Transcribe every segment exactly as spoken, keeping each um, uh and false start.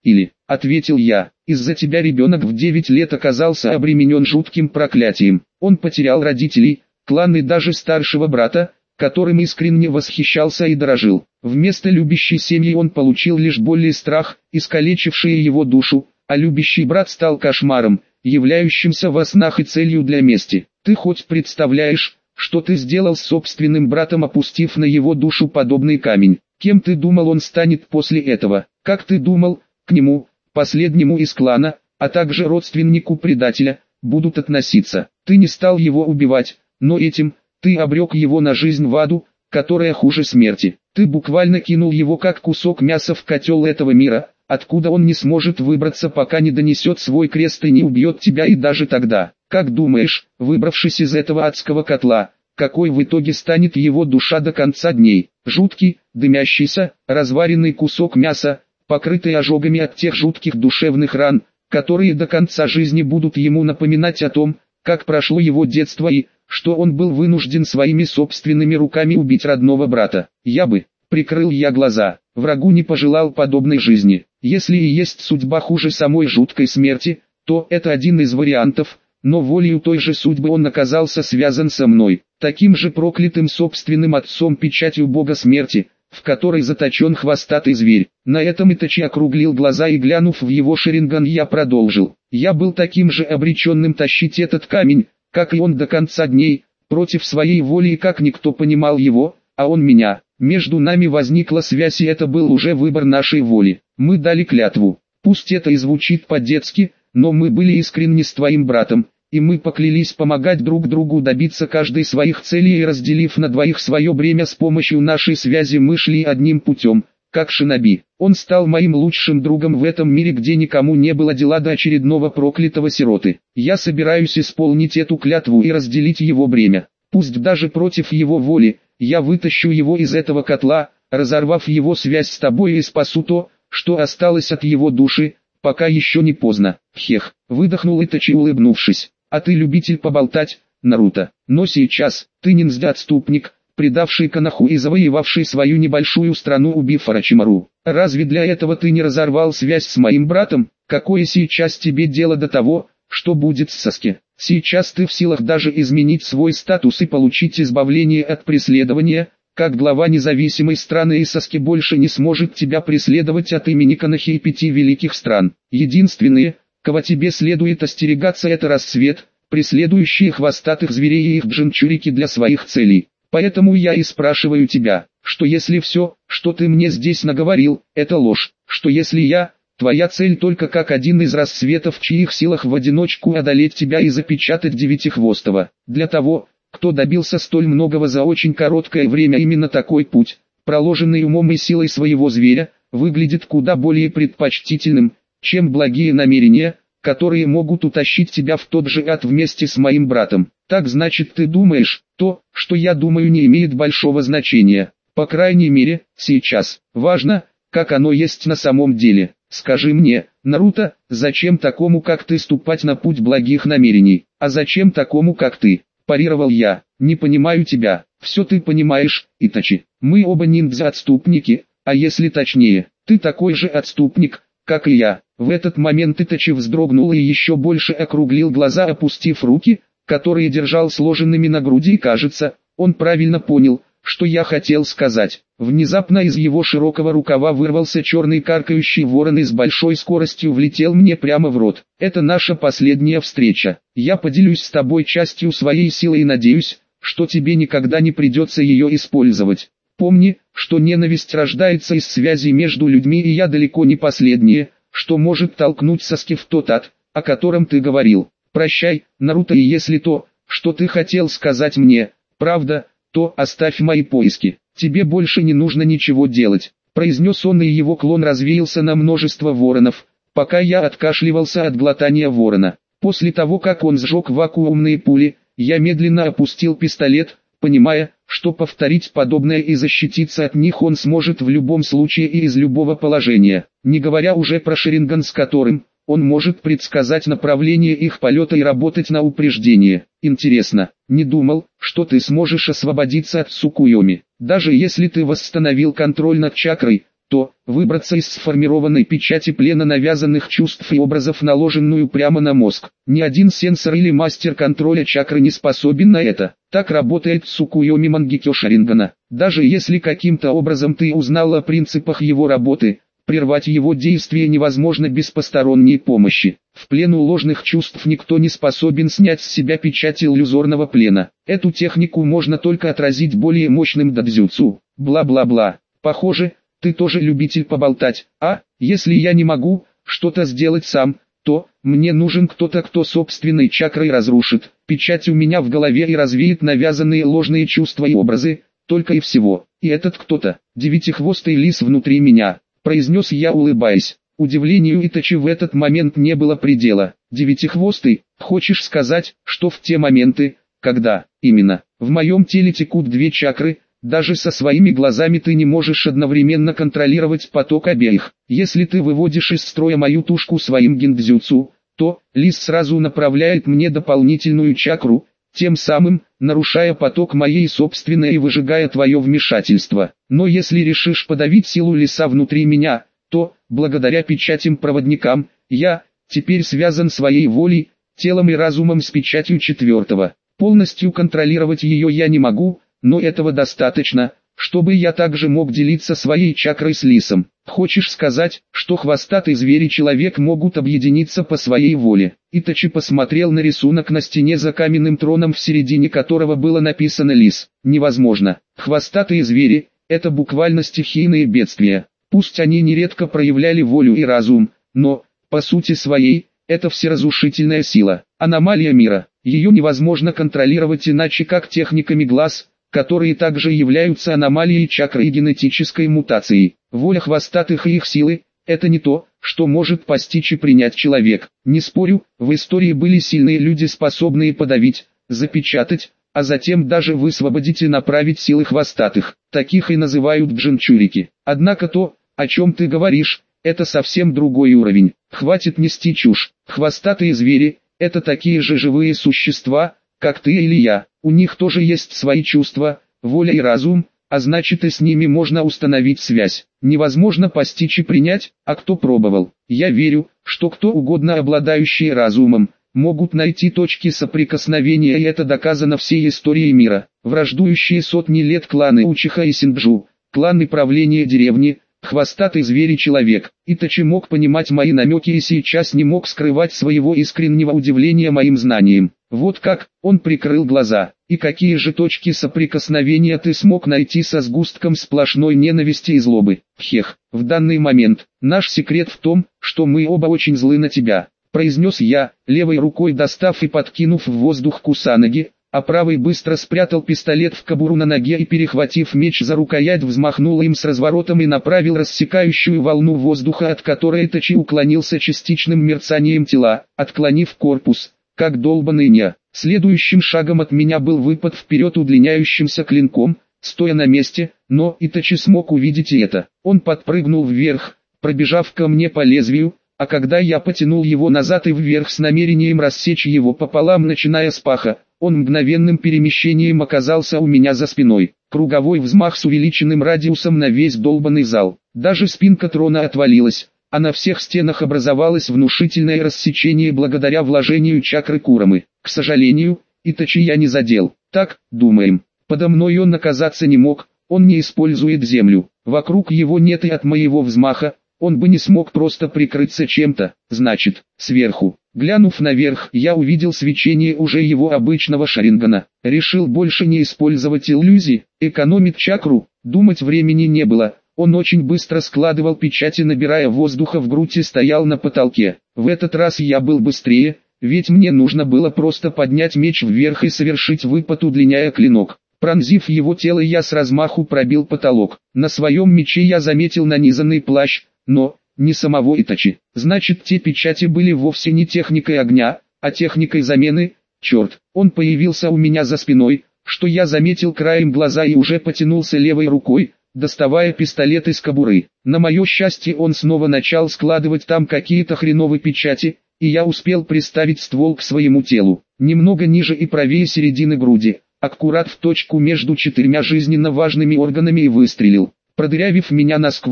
или, ответил я, из-за тебя ребенок в девять лет оказался обременен жутким проклятием. Он потерял родителей, клан и даже старшего брата, которым искренне восхищался и дорожил. Вместо любящей семьи он получил лишь боль и страх, искалечившие его душу, а любящий брат стал кошмаром, являющимся во снах и целью для мести. Ты хоть представляешь, что ты сделал с собственным братом, опустив на его душу подобный камень? Кем ты думал он станет после этого? Как ты думал, к нему, последнему из клана, а также родственнику предателя, будут относиться? Ты не стал его убивать, но этим ты обрек его на жизнь в аду, которая хуже смерти. Ты буквально кинул его как кусок мяса в котел этого мира, откуда он не сможет выбраться, пока не донесет свой крест и не убьет тебя. И даже тогда, как думаешь, выбравшись из этого адского котла, какой в итоге станет его душа до конца дней? Жуткий, дымящийся, разваренный кусок мяса, покрытый ожогами от тех жутких душевных ран, которые до конца жизни будут ему напоминать о том, как прошло его детство и, что он был вынужден своими собственными руками убить родного брата. Я бы, прикрыл я глаза, врагу не пожелал подобной жизни. Если и есть судьба хуже самой жуткой смерти, то это один из вариантов, но волею той же судьбы он оказался связан со мной, таким же проклятым собственным отцом, печатью бога смерти, в которой заточен хвостатый зверь. На этом Итачи округлил глаза, и глянув в его Шаринган, я продолжил. Я был таким же обреченным тащить этот камень, как и он до конца дней, против своей воли, и как никто понимал его, а он меня. Между нами возникла связь, и это был уже выбор нашей воли. Мы дали клятву. Пусть это и звучит по-детски, но мы были искренни с твоим братом, и мы поклялись помогать друг другу добиться каждой своих целей, и разделив на двоих свое бремя с помощью нашей связи, мы шли одним путем, как шиноби. Он стал моим лучшим другом в этом мире, где никому не было дела до очередного проклятого сироты. Я собираюсь исполнить эту клятву и разделить его бремя. Пусть даже против его воли, я вытащу его из этого котла, разорвав его связь с тобой, и спасу то, что осталось от его души, пока еще не поздно. Хех, выдохнул Итачи, улыбнувшись. А ты любитель поболтать, Наруто. Но сейчас, ты ниндзя-отступник, предавший Коноху и завоевавший свою небольшую страну, убив Орочимару. Разве для этого ты не разорвал связь с моим братом? Какое сейчас тебе дело до того, что будет с Саски? Сейчас ты в силах даже изменить свой статус и получить избавление от преследования. Как глава независимой страны, и Саски больше не сможет тебя преследовать от имени Конохи и пяти великих стран. Единственные, кого тебе следует остерегаться, это рассвет, преследующие хвостатых зверей и их джинчурики для своих целей. Поэтому я и спрашиваю тебя, что если все, что ты мне здесь наговорил, это ложь, что если я, твоя цель только как один из рассветов, в чьих силах в одиночку одолеть тебя и запечатать Девятихвостого. Для того, кто добился столь многого за очень короткое время, именно такой путь, проложенный умом и силой своего зверя, выглядит куда более предпочтительным, чем благие намерения, которые могут утащить тебя в тот же ад вместе с моим братом. Так значит, ты думаешь, то, что я думаю, не имеет большого значения. По крайней мере, сейчас. Важно, как оно есть на самом деле. Скажи мне, Наруто, зачем такому как ты ступать на путь благих намерений? А зачем такому как ты? Парировал я. Не понимаю тебя. Все ты понимаешь, Итачи. Мы оба ниндзя-отступники, а если точнее, ты такой же отступник, как и я. В этот момент Итачи вздрогнул и еще больше округлил глаза, опустив руки, которые держал сложенными на груди, и кажется, он правильно понял, что я хотел сказать. Внезапно из его широкого рукава вырвался черный каркающий ворон и с большой скоростью влетел мне прямо в рот. Это наша последняя встреча. Я поделюсь с тобой частью своей силы и надеюсь, что тебе никогда не придется ее использовать. Помни, что ненависть рождается из связи между людьми, и я далеко не последнее, что может толкнуть Саски в тот ад, о котором ты говорил. Прощай, Наруто, и если то, что ты хотел сказать мне, правда, то оставь мои поиски. Тебе больше не нужно ничего делать, произнес он, и его клон развеялся на множество воронов, пока я откашливался от глотания ворона. После того, как он сжег вакуумные пули, я медленно опустил пистолет, понимая, что повторить подобное и защититься от них он сможет в любом случае и из любого положения, не говоря уже про Шаринган, с которым он может предсказать направление их полета и работать на упреждение. Интересно, не думал, что ты сможешь освободиться от Цукуйоми. Даже если ты восстановил контроль над чакрой, то выбраться из сформированной печати плена навязанных чувств и образов, наложенную прямо на мозг. Ни один сенсор или мастер контроля чакры не способен на это. Так работает Цукуйоми Мангекё Шарингана. Даже если каким-то образом ты узнал о принципах его работы, прервать его действие невозможно без посторонней помощи. В плену ложных чувств никто не способен снять с себя печать иллюзорного плена. Эту технику можно только отразить более мощным дадзюцу. Бла-бла-бла. Похоже, ты тоже любитель поболтать. А, если я не могу что-то сделать сам, то мне нужен кто-то, кто собственной чакрой разрушит печать у меня в голове и развеет навязанные ложные чувства и образы, только и всего. И этот кто-то, девятихвостый лис внутри меня, произнес я, улыбаясь. Удивлению Итачи в этот момент не было предела. Девятихвостый, хочешь сказать, что в те моменты, когда, именно, в моем теле текут две чакры, даже со своими глазами ты не можешь одновременно контролировать поток обеих. Если ты выводишь из строя мою тушку своим гиндзюцу, то лис сразу направляет мне дополнительную чакру, тем самым нарушая поток моей собственной и выжигая твое вмешательство. Но если решишь подавить силу лиса внутри меня, то, благодаря печатям-проводникам, я теперь связан своей волей, телом и разумом с печатью четвертого. Полностью контролировать ее я не могу, но этого достаточно, чтобы я также мог делиться своей чакрой с лисом. Хочешь сказать, что хвостатый зверь и человек могут объединиться по своей воле? Итачи посмотрел на рисунок на стене за каменным троном, в середине которого было написано «Лис». Невозможно. Хвостатые звери – это буквально стихийные бедствия. Пусть они нередко проявляли волю и разум, но, по сути своей, это всеразрушительная сила. Аномалия мира. Ее невозможно контролировать иначе как техниками глаз, которые также являются аномалией чакры и генетической мутацией. Воля хвостатых и их силы – это не то, что может постичь и принять человек. Не спорю, в истории были сильные люди, способные подавить, запечатать, а затем даже высвободить и направить силы хвостатых. Таких и называют джинчурики. Однако то, о чем ты говоришь, это совсем другой уровень. Хватит нести чушь. Хвостатые звери – это такие же живые существа, как ты или я. У них тоже есть свои чувства, воля и разум, а значит и с ними можно установить связь. Невозможно постичь и принять, а кто пробовал. Я верю, что кто угодно, обладающие разумом, могут найти точки соприкосновения, и это доказано всей историей мира. Враждующие сотни лет кланы Учиха и Синджу, кланы правления деревни, хвостатый зверь и человек. Итачи мог понимать мои намеки и сейчас не мог скрывать своего искреннего удивления моим знанием. Вот как, он прикрыл глаза. И какие же точки соприкосновения ты смог найти со сгустком сплошной ненависти и злобы? Хех, в данный момент, наш секрет в том, что мы оба очень злы на тебя, произнес я, левой рукой достав и подкинув в воздух кусанаги, а правой быстро спрятал пистолет в кобуру на ноге и, перехватив меч за рукоять, взмахнул им с разворотом и направил рассекающую волну воздуха, от которой Итачи уклонился частичным мерцанием тела, отклонив корпус, как долбаный ня. Следующим шагом от меня был выпад вперед удлиняющимся клинком, стоя на месте, но Итачи смог увидеть и это. Он подпрыгнул вверх, пробежав ко мне по лезвию, а когда я потянул его назад и вверх с намерением рассечь его пополам, начиная с паха, он мгновенным перемещением оказался у меня за спиной. Круговой взмах с увеличенным радиусом на весь долбанный зал. Даже спинка трона отвалилась, а на всех стенах образовалось внушительное рассечение благодаря вложению чакры Курамы. К сожалению, Итачи я не задел. Так, думаем. Подо мной он оказаться не мог, он не использует землю. Вокруг его нет и от моего взмаха, он бы не смог просто прикрыться чем-то, значит, сверху. Глянув наверх, я увидел свечение уже его обычного шарингана. Решил больше не использовать иллюзии, экономить чакру, думать времени не было. Он очень быстро складывал печати, набирая воздуха в грудь, и стоял на потолке. В этот раз я был быстрее, ведь мне нужно было просто поднять меч вверх и совершить выпад, удлиняя клинок. Пронзив его тело, я с размаху пробил потолок. На своем мече я заметил нанизанный плащ, но не самого Итачи. Значит, те печати были вовсе не техникой огня, а техникой замены. Черт, он появился у меня за спиной, что я заметил краем глаза, и уже потянулся левой рукой, доставая пистолет из кобуры. На мое счастье, он снова начал складывать там какие-то хреновые печати, и я успел приставить ствол к своему телу, немного ниже и правее середины груди, аккурат в точку между четырьмя жизненно важными органами, и выстрелил. Продырявив меня насквозь,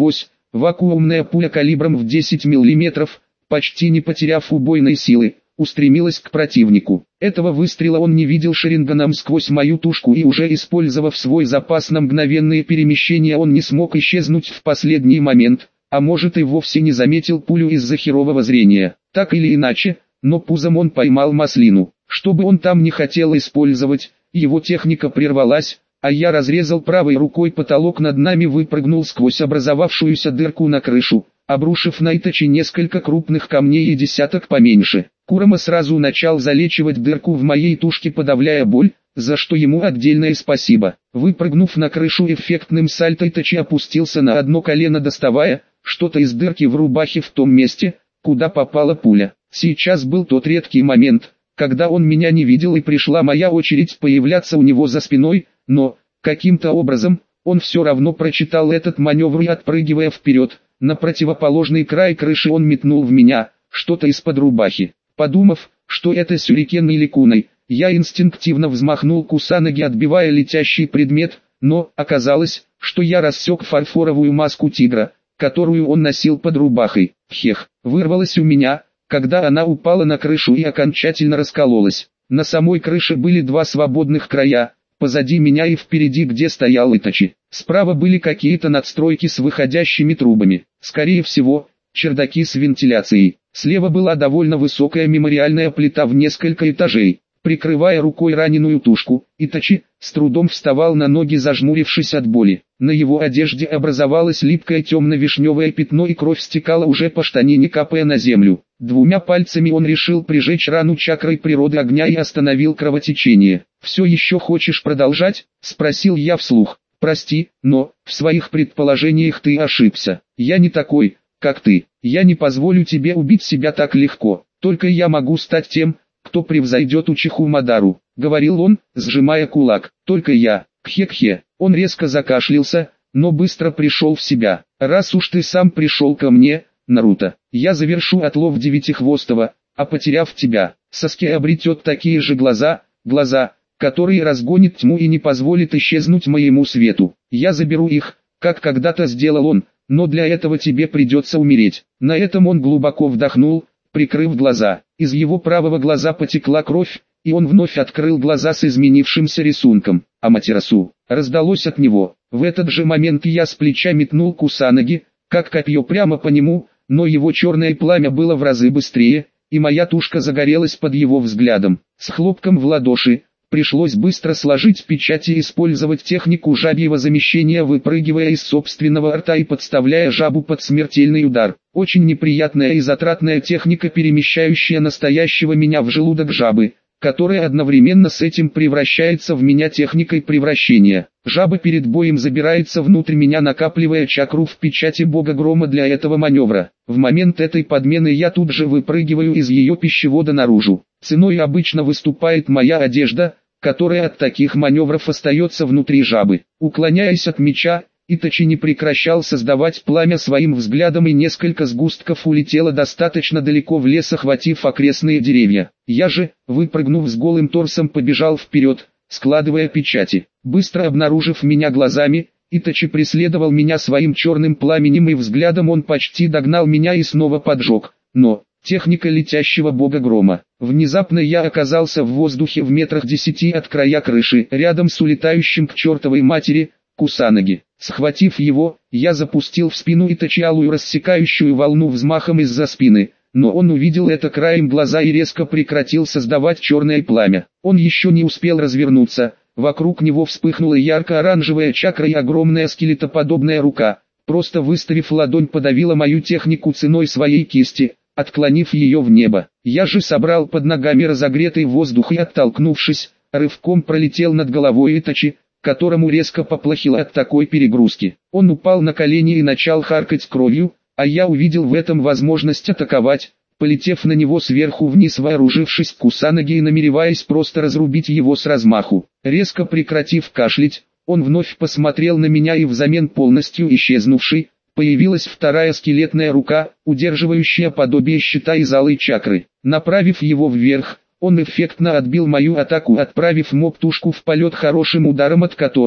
вакуумная пуля калибром в десять миллиметров, почти не потеряв убойной силы, устремилась к противнику. Этого выстрела он не видел Шерингеном сквозь мою тушку, и уже использовав свой запас на мгновенные перемещения, он не смог исчезнуть в последний момент, а может и вовсе не заметил пулю из-за херового зрения. Так или иначе, но пузом он поймал маслину. Что бы он там не хотел использовать, его техника прервалась, а я разрезал правой рукой потолок над нами, выпрыгнул сквозь образовавшуюся дырку на крышу, обрушив на Итачи несколько крупных камней и десяток поменьше. Курама сразу начал залечивать дырку в моей тушке, подавляя боль, за что ему отдельное спасибо. Выпрыгнув на крышу эффектным сальто, Итачи опустился на одно колено, доставая что-то из дырки в рубахе в том месте, куда попала пуля. Сейчас был тот редкий момент, когда он меня не видел, и пришла моя очередь появляться у него за спиной, но, каким-то образом, он все равно прочитал этот маневр и, отпрыгивая вперед, на противоположный край крыши он метнул в меня что-то из-под рубахи. Подумав, что это сюрикен или куной, я инстинктивно взмахнул кусанаги, отбивая летящий предмет, но оказалось, что я рассек фарфоровую маску тигра, которую он носил под рубахой. Хех, вырвалась у меня, когда она упала на крышу и окончательно раскололась. На самой крыше были два свободных края, позади меня и впереди, где стоял Итачи. Справа были какие-то надстройки с выходящими трубами, скорее всего, чердаки с вентиляцией. Слева была довольно высокая мемориальная плита в несколько этажей. Прикрывая рукой раненую тушку, Итачи с трудом вставал на ноги, зажмурившись от боли. На его одежде образовалось липкое темно-вишневое пятно, и кровь стекала уже по штанине, капая на землю. Двумя пальцами он решил прижечь рану чакрой природы огня и остановил кровотечение. «Все еще хочешь продолжать?» – спросил я вслух. «Прости, но в своих предположениях ты ошибся. Я не такой, как ты. Я не позволю тебе убить себя так легко. Только я могу стать тем, кто превзойдет Учиху Мадару», — говорил он, сжимая кулак. «Только я». Кхе-кхе. Он резко закашлялся, но быстро пришел в себя. «Раз уж ты сам пришел ко мне, Наруто, я завершу отлов Девятихвостого, а потеряв тебя, Саске обретет такие же глаза, глаза, которые разгонят тьму и не позволят исчезнуть моему свету. Я заберу их, как когда-то сделал он, но для этого тебе придется умереть». На этом он глубоко вдохнул, прикрыв глаза. Из его правого глаза потекла кровь, и он вновь открыл глаза с изменившимся рисунком. «Аматерасу!» раздалось от него. В этот же момент я с плеча метнул кусанаги, как копье, прямо по нему, но его черное пламя было в разы быстрее, и моя тушка загорелась под его взглядом. С хлопком в ладоши пришлось быстро сложить печать и использовать технику жабьего замещения, выпрыгивая из собственного рта и подставляя жабу под смертельный удар. Очень неприятная и затратная техника, перемещающая настоящего меня в желудок жабы, которая одновременно с этим превращается в меня техникой превращения. Жаба перед боем забирается внутрь меня, накапливая чакру в печати бога грома для этого маневра. В момент этой подмены я тут же выпрыгиваю из ее пищевода наружу. Ценой обычно выступает моя одежда, которая от таких маневров остается внутри жабы. Уклоняясь от меча, Итачи не прекращал создавать пламя своим взглядом, и несколько сгустков улетело достаточно далеко в лес, охватив окрестные деревья. Я же, выпрыгнув с голым торсом, побежал вперед, складывая печати. Быстро обнаружив меня глазами, Итачи преследовал меня своим черным пламенем, и взглядом он почти догнал меня и снова поджег. Но техника летящего бога грома. Внезапно я оказался в воздухе в метрах десяти от края крыши, рядом с улетающим к чертовой матери кусанаги. Схватив его, я запустил в спину Итачи алую рассекающую волну взмахом из-за спины, но он увидел это краем глаза и резко прекратил создавать черное пламя. Он еще не успел развернуться, вокруг него вспыхнула ярко-оранжевая чакра, и огромная скелетоподобная рука, просто выставив ладонь, подавила мою технику ценой своей кисти, отклонив ее в небо. Я же собрал под ногами разогретый воздух и, оттолкнувшись, рывком пролетел над головой Итачи, которому резко поплохело от такой перегрузки. Он упал на колени и начал харкать кровью, а я увидел в этом возможность атаковать, полетев на него сверху вниз, вооружившись кусанаги и намереваясь просто разрубить его с размаху. Резко прекратив кашлять, он вновь посмотрел на меня, и взамен полностью исчезнувшей, появилась вторая скелетная рука, удерживающая подобие щита из алой чакры. Направив его вверх, он эффектно отбил мою атаку, отправив моб-тушку в полет хорошим ударом, от которого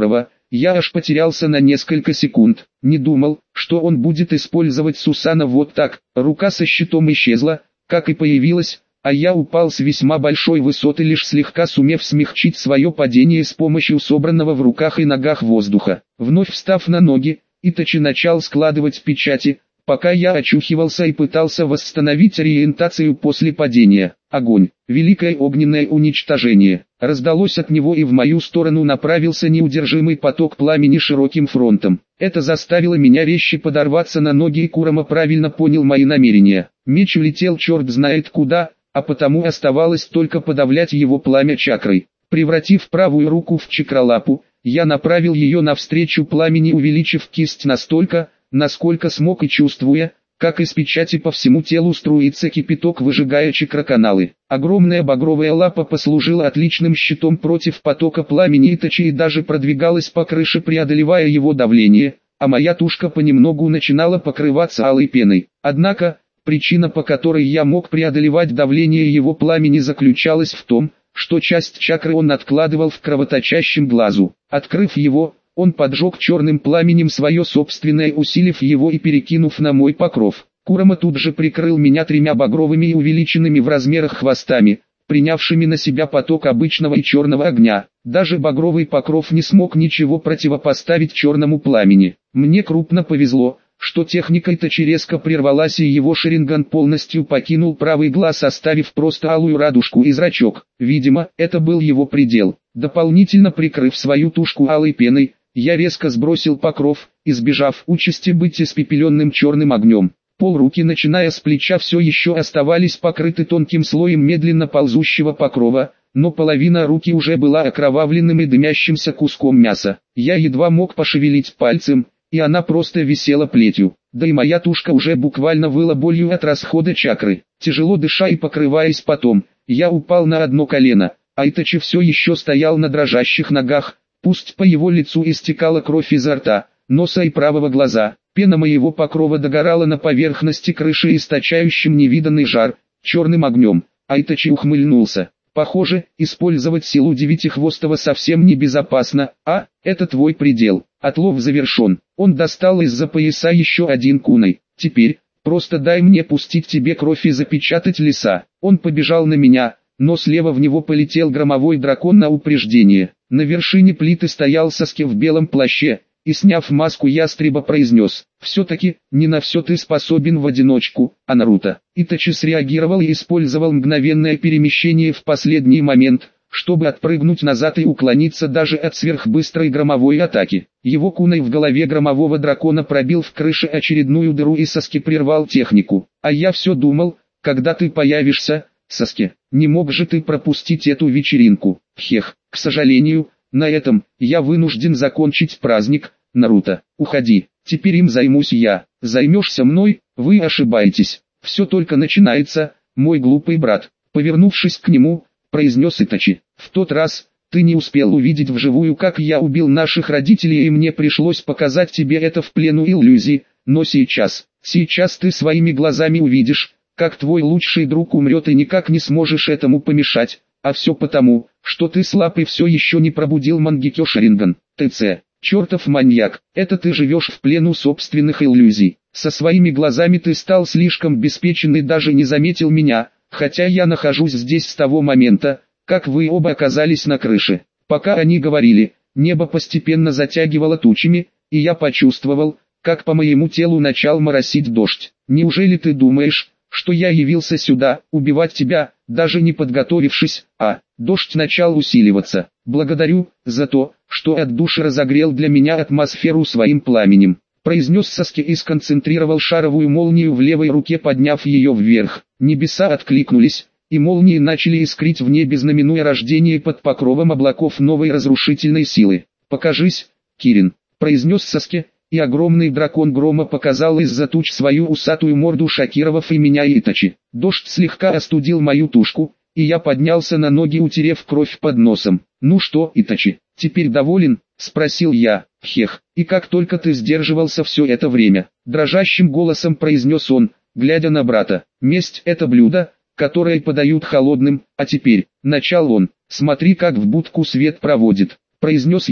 Я аж потерялся на несколько секунд. Не думал, что он будет использовать Сусана вот так. Рука со щитом исчезла, как и появилась, а я упал с весьма большой высоты, лишь слегка сумев смягчить свое падение с помощью собранного в руках и ногах воздуха. Вновь встав на ноги, Итачи начал складывать печати, пока я очухивался и пытался восстановить ориентацию после падения. Огонь, великое огненное уничтожение. Раздалось от него, и в мою сторону направился неудержимый поток пламени широким фронтом. Это заставило меня резче подорваться на ноги, и Курама правильно понял мои намерения. Меч улетел черт знает куда, а потому оставалось только подавлять его пламя чакрой. Превратив правую руку в чакралапу, я направил ее навстречу пламени, увеличив кисть настолько, насколько смог, и чувствуя, как из печати по всему телу струится кипяток, выжигая чакроканалы. Огромная багровая лапа послужила отличным щитом против потока пламени Итачи и даже продвигалась по крыше, преодолевая его давление, а моя тушка понемногу начинала покрываться алой пеной. Однако, причина, по которой я мог преодолевать давление его пламени, заключалась в том, что часть чакры он откладывал в кровоточащем глазу. Открыв его, он поджег черным пламенем свое собственное, усилив его и перекинув на мой покров. Курама тут же прикрыл меня тремя багровыми и увеличенными в размерах хвостами, принявшими на себя поток обычного и черного огня. Даже багровый покров не смог ничего противопоставить черному пламени. Мне крупно повезло, что техника Итачи резко прервалась, и его шаринган полностью покинул правый глаз, оставив просто алую радужку и зрачок. Видимо, это был его предел. Дополнительно прикрыв свою тушку алой пеной, я резко сбросил покров, избежав участи быть испепеленным черным огнем. Полруки, начиная с плеча, все еще оставались покрыты тонким слоем медленно ползущего покрова, но половина руки уже была окровавленным и дымящимся куском мяса. Я едва мог пошевелить пальцем, и она просто висела плетью. Да и моя тушка уже буквально выла болью от расхода чакры. Тяжело дыша и покрываясь потом, я упал на одно колено, а Итачи все еще стоял на дрожащих ногах. Пусть по его лицу истекала кровь изо рта, носа и правого глаза, пена моего покрова догорала на поверхности крыши, источающим невиданный жар, черным огнем, а Итачи ухмыльнулся. Похоже, использовать силу Девятихвостого совсем небезопасно, а, это твой предел. Отлов завершен. Он достал из-за пояса еще один кунай. Теперь, просто дай мне пустить тебе кровь и запечатать леса. Он побежал на меня, но слева в него полетел громовой дракон на упреждение. На вершине плиты стоял Саски в белом плаще, и, сняв маску ястреба, произнес: «Все-таки, не на все ты способен в одиночку, а Наруто». Итачи среагировал и использовал мгновенное перемещение в последний момент, чтобы отпрыгнуть назад и уклониться даже от сверхбыстрой громовой атаки. Его кунай в голове громового дракона пробил в крыше очередную дыру, и Саски прервал технику. «А я все думал, когда ты появишься, Саски, не мог же ты пропустить эту вечеринку?» «Хех, к сожалению, на этом я вынужден закончить праздник. Наруто, уходи, теперь им займусь я. Займешься мной, вы ошибаетесь. Все только начинается, мой глупый брат». Повернувшись к нему, произнес Итачи: «В тот раз, ты не успел увидеть вживую, как я убил наших родителей, и мне пришлось показать тебе это в плену иллюзий, но сейчас, сейчас ты своими глазами увидишь, как твой лучший друг умрет, и никак не сможешь этому помешать, а все потому, что ты слаб и все еще не пробудил Мангекё Шаринган. ТЦ, чертов маньяк, это ты живешь в плену собственных иллюзий. Со своими глазами ты стал слишком беспечен и даже не заметил меня, хотя я нахожусь здесь с того момента, как вы оба оказались на крыше». Пока они говорили, небо постепенно затягивало тучами, и я почувствовал, как по моему телу начал моросить дождь. «Неужели ты думаешь, что я явился сюда, убивать тебя, даже не подготовившись?» А, дождь начал усиливаться. «Благодарю за то, что от души разогрел для меня атмосферу своим пламенем», произнес Саски и сконцентрировал шаровую молнию в левой руке, подняв ее вверх. Небеса откликнулись, и молнии начали искрить в небе, знаменуя рождение под покровом облаков новой разрушительной силы. «Покажись, Кирин», произнес Саски, и огромный дракон грома показал из-за туч свою усатую морду, шокировав и меня, и Итачи. Дождь слегка остудил мою тушку, и я поднялся на ноги, утерев кровь под носом. «Ну что, Итачи, теперь доволен?» — спросил я. «Хех, и как только ты сдерживался все это время?» — дрожащим голосом произнес он, глядя на брата. «Месть — это блюдо, которое подают холодным, а теперь», — начал он, «смотри, как в будку свет проводит», — произнес я,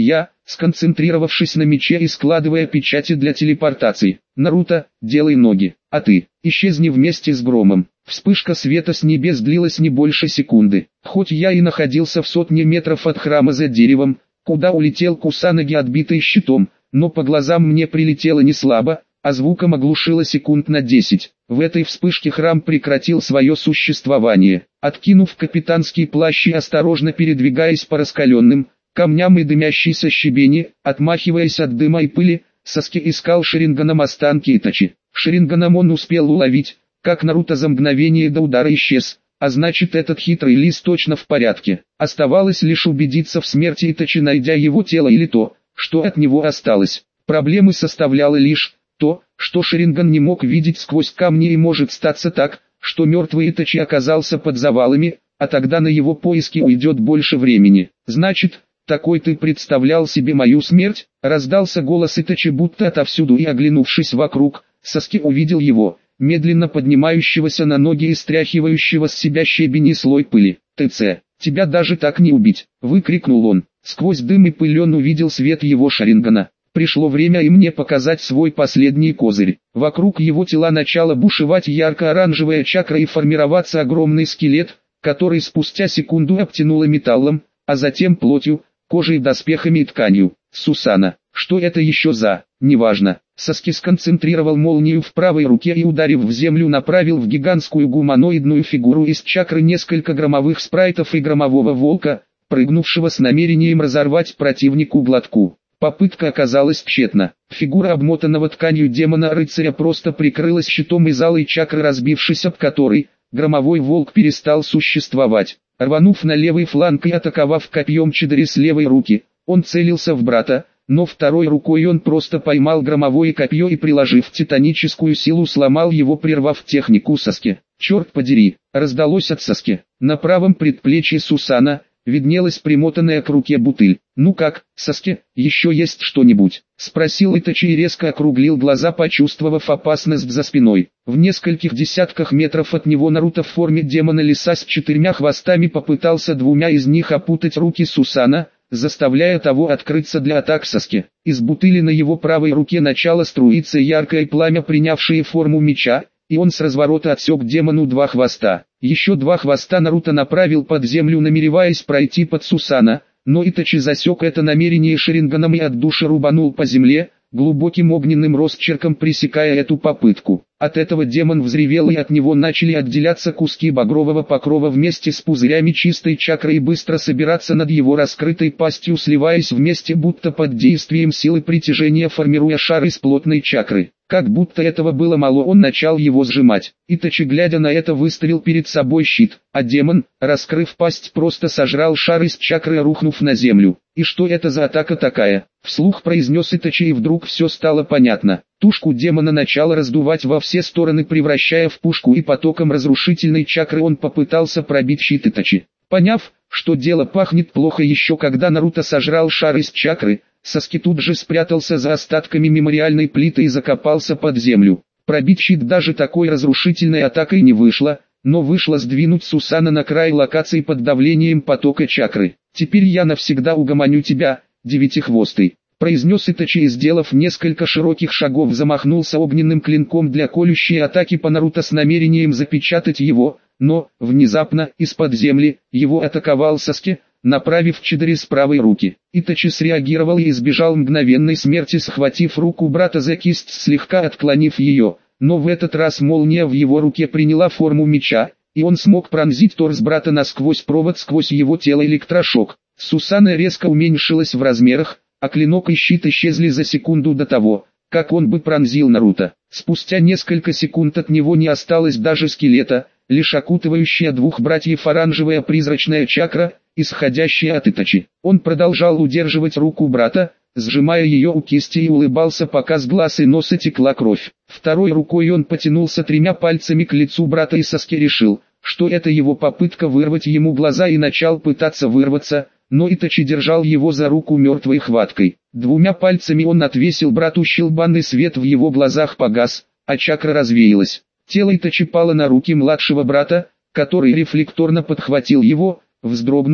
сконцентрировавшись на мече и складывая печати для телепортации. «Наруто, делай ноги, а ты, исчезни вместе с громом». Вспышка света с небес длилась не больше секунды. Хоть я и находился в сотне метров от храма за деревом, куда улетел Кусанаги, отбитый щитом, но по глазам мне прилетело не слабо, а звуком оглушило секунд на десять. В этой вспышке храм прекратил свое существование. Откинув капитанский плащ и осторожно передвигаясь по раскаленным камням и дымящейся щебени, отмахиваясь от дыма и пыли, Саски искал Шаринганом останки Итачи. Шаринганом он успел уловить, как Наруто за мгновение до удара исчез, а значит, этот хитрый лис точно в порядке. Оставалось лишь убедиться в смерти Итачи, найдя его тело или то, что от него осталось. Проблемы составляло лишь то, что Шаринган не мог видеть сквозь камни, и может статься так, что мертвый Итачи оказался под завалами, а тогда на его поиски уйдет больше времени. «Значит, такой ты представлял себе мою смерть?» — раздался голос Итачи будто отовсюду, и оглянувшись вокруг, Саски увидел его, медленно поднимающегося на ноги и стряхивающего с себя щебень и слой пыли. «ТЦ, тебя даже так не убить!» — выкрикнул он. Сквозь дым и пыль он увидел свет его Шарингана. Пришло время и мне показать свой последний козырь. Вокруг его тела начала бушевать ярко-оранжевая чакра и формироваться огромный скелет, который спустя секунду обтянуло металлом, а затем плотью, кожей, доспехами и тканью. Сусана. Что это еще за? Неважно. Саски сконцентрировал молнию в правой руке и, ударив в землю, направил в гигантскую гуманоидную фигуру из чакры несколько громовых спрайтов и громового волка, прыгнувшего с намерением разорвать противнику глотку. Попытка оказалась тщетна. Фигура обмотанного тканью демона-рыцаря просто прикрылась щитом из алой чакры, разбившись об который, громовой волк перестал существовать. Рванув на левый фланг и атаковав копьем Чидори с левой руки, он целился в брата, но второй рукой он просто поймал громовое копье и, приложив титаническую силу, сломал его, прервав технику Саски. «Черт подери!» раздалось от Саски. На правом предплечье Сусана виднелась примотанная к руке бутыль. «Ну как, Саски, еще есть что-нибудь?» — спросил Итачи и резко округлил глаза, почувствовав опасность за спиной. В нескольких десятках метров от него Наруто в форме демона-лиса с четырьмя хвостами попытался двумя из них опутать руки Сусана, заставляя того открыться для атак Саски. Из бутыли на его правой руке начало струиться яркое пламя, принявшее форму меча, и он с разворота отсек демону два хвоста. Еще два хвоста Наруто направил под землю, намереваясь пройти под Сусана, но Итачи засек это намерение Шаринганом и от души рубанул по земле, глубоким огненным росчерком пресекая эту попытку. От этого демон взревел, и от него начали отделяться куски багрового покрова вместе с пузырями чистой чакры и быстро собираться над его раскрытой пастью, сливаясь вместе будто под действием силы притяжения, формируя шар из плотной чакры. Как будто этого было мало, он начал его сжимать. Итачи, глядя на это, выставил перед собой щит, а демон, раскрыв пасть, просто сожрал шар из чакры, рухнув на землю. «И что это за атака такая?» — вслух произнес Итачи, и вдруг все стало понятно. Тушку демона начало раздувать во все стороны, превращая в пушку, и потоком разрушительной чакры он попытался пробить щит Итачи. Поняв, что дело пахнет плохо, еще когда Наруто сожрал шар из чакры, Саски тут же спрятался за остатками мемориальной плиты и закопался под землю. Пробить щит даже такой разрушительной атакой не вышло, но вышло сдвинуть Сусана на край локации под давлением потока чакры. «Теперь я навсегда угомоню тебя, девятихвостый», — произнес Итачи, и, сделав несколько широких шагов, замахнулся огненным клинком для колющей атаки по Наруто с намерением запечатать его, но, внезапно, из-под земли, его атаковал Саски, направив Чидори с правой руки. Итачи среагировал и избежал мгновенной смерти, схватив руку брата за кисть, слегка отклонив ее, но в этот раз молния в его руке приняла форму меча, и он смог пронзить торс брата насквозь. Провод сквозь его тело электрошок. Сусана резко уменьшилась в размерах, а клинок и щит исчезли за секунду до того, как он бы пронзил Наруто. Спустя несколько секунд от него не осталось даже скелета, лишь окутывающая двух братьев оранжевая призрачная чакра, исходящая от Итачи. Он продолжал удерживать руку брата, сжимая ее у кисти, и улыбался, пока с глаз и носа текла кровь. Второй рукой он потянулся тремя пальцами к лицу брата, и Саски решил, что это его попытка вырвать ему глаза, и начал пытаться вырваться, но Итачи держал его за руку мертвой хваткой. Двумя пальцами он отвесил брату щелбан, и свет в его глазах погас, а чакра развеялась. Тело Итачи пало на руки младшего брата, который рефлекторно подхватил его, вздрогнув,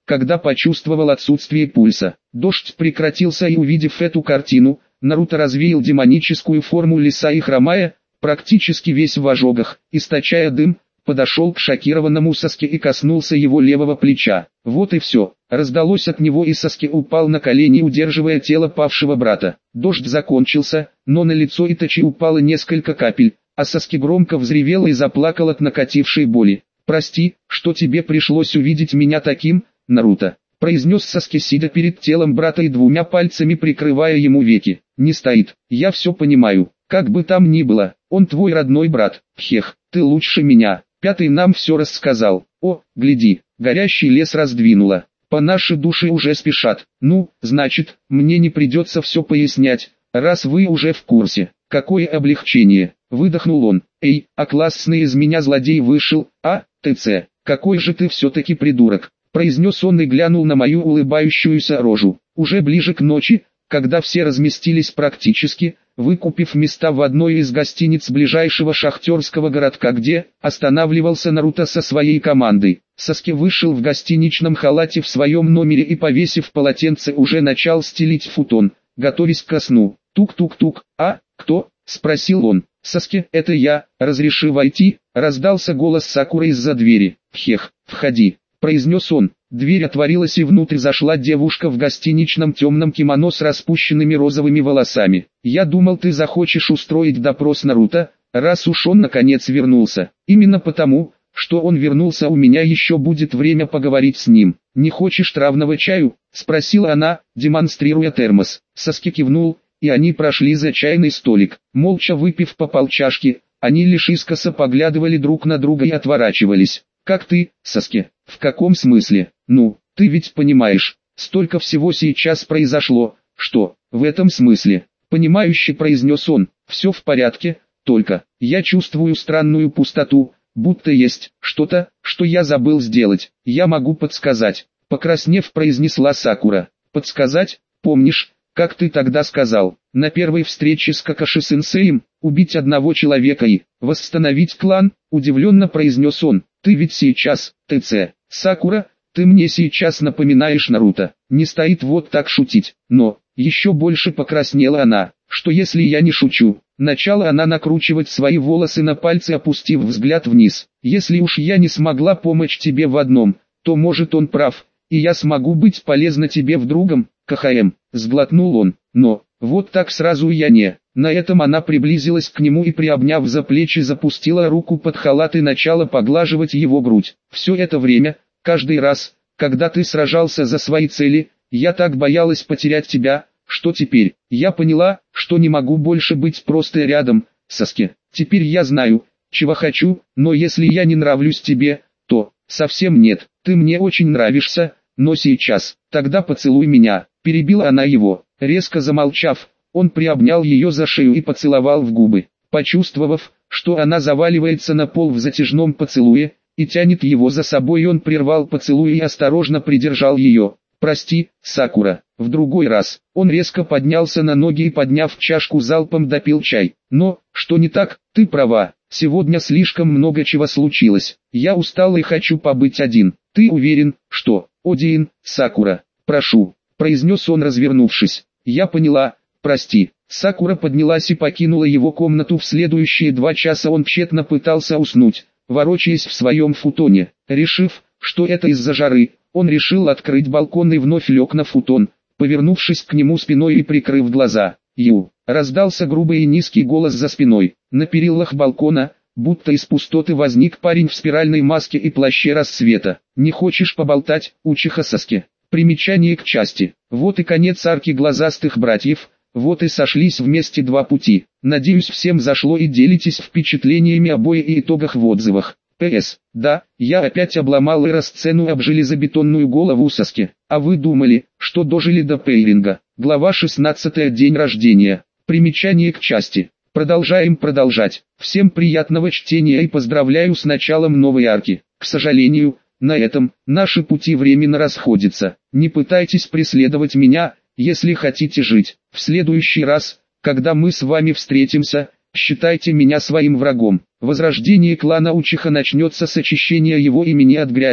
когда почувствовал отсутствие пульса. Дождь прекратился, и увидев эту картину, Наруто развеял демоническую форму лиса и, хромая, практически весь в ожогах, источая дым, подошел к шокированному Саске и коснулся его левого плеча. Вот и все. Раздалось от него, и Саске упал на колени, удерживая тело павшего брата. Дождь закончился, но на лицо Итачи упало несколько капель, а Саске громко взревел и заплакал от накатившей боли. «Прости, что тебе пришлось увидеть меня таким, Наруто», произнес Саске, сидя перед телом брата и двумя пальцами прикрывая ему веки. «Не стоит, я все понимаю, как бы там ни было, он твой родной брат, хех, ты лучше меня». Пятый нам все рассказал. О, гляди, горящий лес раздвинуло. По нашей душе уже спешат. Ну, значит, мне не придется все пояснять, раз вы уже в курсе. Какое облегчение, выдохнул он. Эй, а классный из меня злодей вышел, а, ТЦ, какой же ты все-таки придурок, произнес он и глянул на мою улыбающуюся рожу. Уже ближе к ночи, когда все разместились практически, выкупив места в одной из гостиниц ближайшего шахтерского городка, где останавливался Наруто со своей командой, Саске вышел в гостиничном халате в своем номере и, повесив полотенце, уже начал стелить футон, готовясь ко сну. Тук-тук-тук, а, кто? Спросил он. Саске, это я, разреши войти, раздался голос Сакуры из-за двери. Хех, входи, произнес он. Дверь отворилась, и внутрь зашла девушка в гостиничном темном кимоно с распущенными розовыми волосами. «Я думал, ты захочешь устроить допрос Наруто, раз уж он наконец вернулся. Именно потому, что он вернулся, у меня еще будет время поговорить с ним. Не хочешь травного чаю?» — спросила она, демонстрируя термос. Саске кивнул, и они прошли за чайный столик. Молча выпив по полчашки, они лишь искоса поглядывали друг на друга и отворачивались. «Как ты, Саске? В каком смысле? Ну, ты ведь понимаешь, столько всего сейчас произошло, что, в этом смысле?» Понимающе произнес он. «Все в порядке, только, я чувствую странную пустоту, будто есть что-то, что я забыл сделать. Я могу подсказать», покраснев, произнесла Сакура. «Подсказать? Помнишь, как ты тогда сказал, на первой встрече с Какаши-сенсеем, убить одного человека и восстановить клан?» Удивленно произнес он. «Ты ведь сейчас, ТЦ, Сакура, ты мне сейчас напоминаешь Наруто. Не стоит вот так шутить». Но, еще больше покраснела она, что если я не шучу. Начала она накручивать свои волосы на пальцы, опустив взгляд вниз. «Если уж я не смогла помочь тебе в одном, то может он прав, и я смогу быть полезна тебе в другом, КХМ», сглотнул он. «Но, вот так сразу я не». На этом она приблизилась к нему и, приобняв за плечи, запустила руку под халат и начала поглаживать его грудь. «Все это время, каждый раз, когда ты сражался за свои цели, я так боялась потерять тебя, что теперь, я поняла, что не могу больше быть просто рядом, Саске. Теперь я знаю, чего хочу, но если я не нравлюсь тебе, то, совсем нет, ты мне очень нравишься, но сейчас, тогда поцелуй меня», перебила она его. Резко замолчав, он приобнял ее за шею и поцеловал в губы. Почувствовав, что она заваливается на пол в затяжном поцелуе, и тянет его за собой, он прервал поцелуй и осторожно придержал ее. «Прости, Сакура, в другой раз». Он резко поднялся на ноги и, подняв чашку, залпом допил чай. «Но, что не так? Ты права, сегодня слишком много чего случилось. Я устал и хочу побыть один. Ты уверен, что, Один, Сакура, прошу», произнес он, развернувшись. «Я поняла. Прости». Сакура поднялась и покинула его комнату. В следующие два часа он тщетно пытался уснуть, ворочаясь в своем футоне. Решив, что это из-за жары, он решил открыть балкон и вновь лег на футон, повернувшись к нему спиной и прикрыв глаза. «Ю!» — раздался грубый и низкий голос за спиной. На перилах балкона, будто из пустоты, возник парень в спиральной маске и плаще рассвета. «Не хочешь поболтать, Учиха Саске?» Примечание к части. Вот и конец арки глазастых братьев. Вот и сошлись вместе два пути. Надеюсь, всем зашло и делитесь впечатлениями обои и итогах в отзывах. ПС. Да, я опять обломал эросцену об железобетонную голову Саске. А вы думали, что дожили до пейринга? Глава шестнадцатая. День рождения. Примечание к части. Продолжаем продолжать. Всем приятного чтения и поздравляю с началом новой арки. К сожалению, на этом наши пути временно расходятся. Не пытайтесь преследовать меня, если хотите жить. В следующий раз, когда мы с вами встретимся, считайте меня своим врагом. Возрождение клана Учиха начнется с очищения его имени от грязи,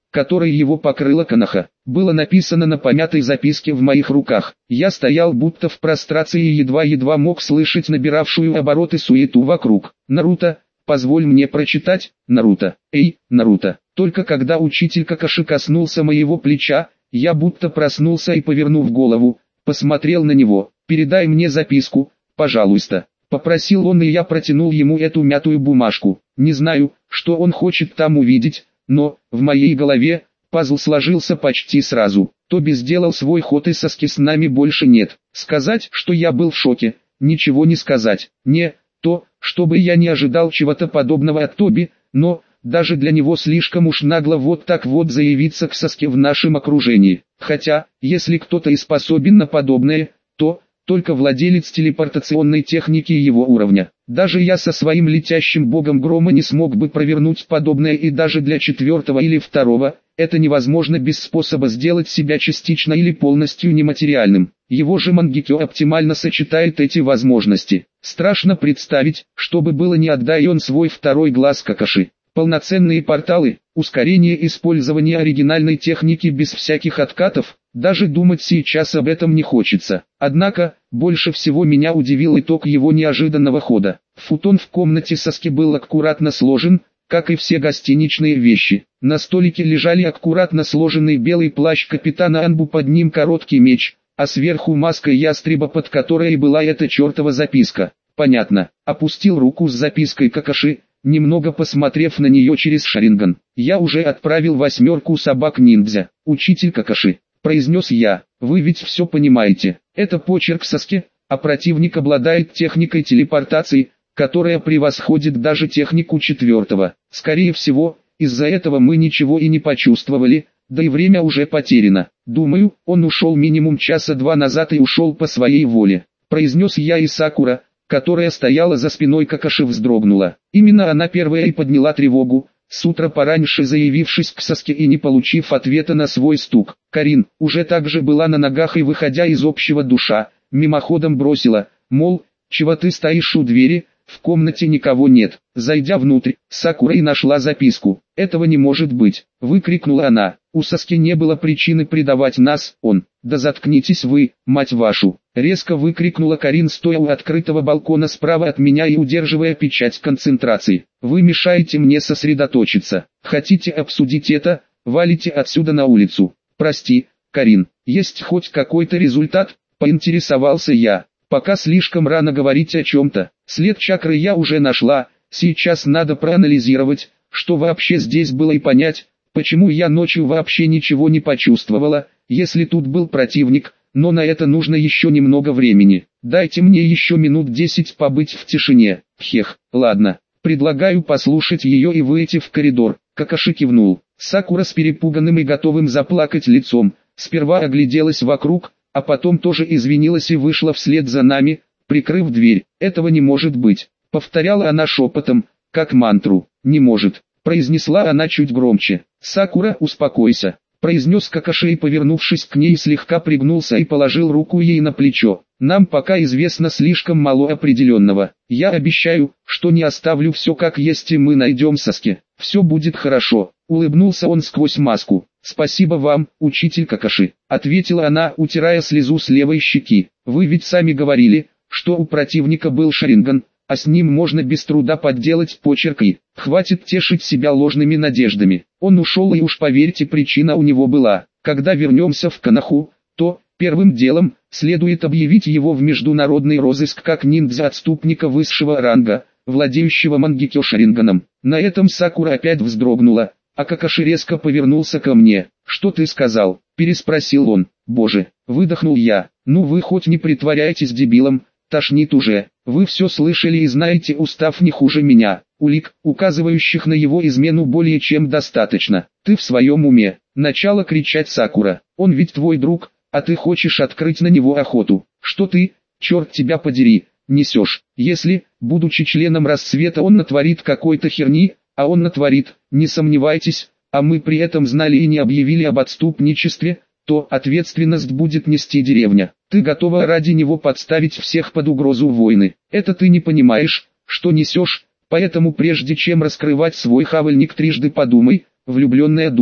которой его покрыла канаха, было написано на помятой записке в моих руках. Я стоял будто в прострации и едва-едва мог слышать набиравшую обороты суету вокруг. «Наруто, позволь мне прочитать, Наруто, эй, Наруто». Только когда учитель Какаши коснулся моего плеча, я будто проснулся и, повернув голову, посмотрел на него. «Передай мне записку, пожалуйста», — попросил он, и я протянул ему эту мятую бумажку. Не знаю, что он хочет там увидеть, но, в моей голове, пазл сложился почти сразу. Тоби сделал свой ход, и Саски с нами больше нет. Сказать, что я был в шоке, ничего не сказать. Не то, чтобы я не ожидал чего-то подобного от Тоби, но даже для него слишком уж нагло вот так вот заявиться к Саске в нашем окружении. Хотя, если кто-то и способен на подобное, то только владелец телепортационной техники его уровня. Даже я со своим летящим богом грома не смог бы провернуть подобное, и даже для четвертого или второго, это невозможно без способа сделать себя частично или полностью нематериальным. Его же Мангекё оптимально сочетает эти возможности. Страшно представить, что бы было, не отдай он свой второй глаз Какаши. Полноценные порталы, ускорение использования оригинальной техники без всяких откатов, даже думать сейчас об этом не хочется. Однако, больше всего меня удивил итог его неожиданного хода. Футон в комнате Саски был аккуратно сложен, как и все гостиничные вещи. На столике лежали аккуратно сложенный белый плащ капитана Анбу, под ним короткий меч, а сверху маска ястреба, под которой была эта чертова записка. Понятно. Опустил руку с запиской Какаши, немного посмотрев на нее через Шаринган. «Я уже отправил восьмерку собак-ниндзя. Учитель Какаши», — произнес я, — «вы ведь все понимаете. Это почерк Саски, а противник обладает техникой телепортации, которая превосходит даже технику четвертого. Скорее всего, из-за этого мы ничего и не почувствовали, да и время уже потеряно. Думаю, он ушел минимум часа два назад и ушел по своей воле», — произнес я, и Сакура, которая стояла за спиной Какаши, вздрогнула. Именно она первая и подняла тревогу, с утра пораньше заявившись к Саске и не получив ответа на свой стук. Карин уже также была на ногах и, выходя из общего душа, мимоходом бросила, мол, «Чего ты стоишь у двери, в комнате никого нет». Зайдя внутрь, Сакура и нашла записку. «Этого не может быть», — выкрикнула она. «У Саски не было причины предавать нас, он». «Да заткнитесь вы, мать вашу!» — резко выкрикнула Карин, стоя у открытого балкона справа от меня и удерживая печать концентрации. «Вы мешаете мне сосредоточиться. Хотите обсудить это? Валите отсюда на улицу». «Прости, Карин, есть хоть какой-то результат?» — поинтересовался я. «Пока слишком рано говорить о чем-то. След чакры я уже нашла, сейчас надо проанализировать, что вообще здесь было, и понять, почему я ночью вообще ничего не почувствовала, если тут был противник, но на это нужно еще немного времени. Дайте мне еще минут десять побыть в тишине». «Хех, ладно, предлагаю послушать ее и выйти в коридор». Какаши кивнул. Сакура с перепуганным и готовым заплакать лицом, сперва огляделась вокруг, а потом тоже извинилась и вышла вслед за нами, прикрыв дверь. «Этого не может быть», — повторяла она шепотом, как мантру. «Не может», — произнесла она чуть громче. «Сакура, успокойся», — произнес Какаши и, повернувшись к ней, слегка пригнулся и положил руку ей на плечо. «Нам пока известно слишком мало определенного. Я обещаю, что не оставлю все как есть, и мы найдем Саски. Все будет хорошо», — улыбнулся он сквозь маску. «Спасибо вам, учитель Какаши», — ответила она, утирая слезу с левой щеки. «Вы ведь сами говорили, что у противника был Шаринган, а с ним можно без труда подделать почерк, и хватит тешить себя ложными надеждами. Он ушел, и уж поверьте, причина у него была. Когда вернемся в Канаху, то первым делом следует объявить его в международный розыск как ниндзя-отступника высшего ранга, владеющего Мангекё Шаринганом». На этом Сакура опять вздрогнула, а Какаши резко повернулся ко мне. «Что ты сказал?» – переспросил он. «Боже!» – выдохнул я. «Ну вы хоть не притворяйтесь дебилом, тошнит уже. Вы все слышали и знаете устав не хуже меня. Улик, указывающих на его измену, более чем достаточно. Ты в своем уме?» – начала кричать Сакура. «Он ведь твой друг, а ты хочешь открыть на него охоту. Что ты, черт тебя подери, несешь? Если, будучи членом рассвета, он натворит какой-то херни, а он натворит, не сомневайтесь, а мы при этом знали и не объявили об отступничестве, то ответственность будет нести деревня. Ты готова ради него подставить всех под угрозу войны. Это ты не понимаешь, что несешь, поэтому прежде чем раскрывать свой хавальник, трижды подумай, влюбленная дура».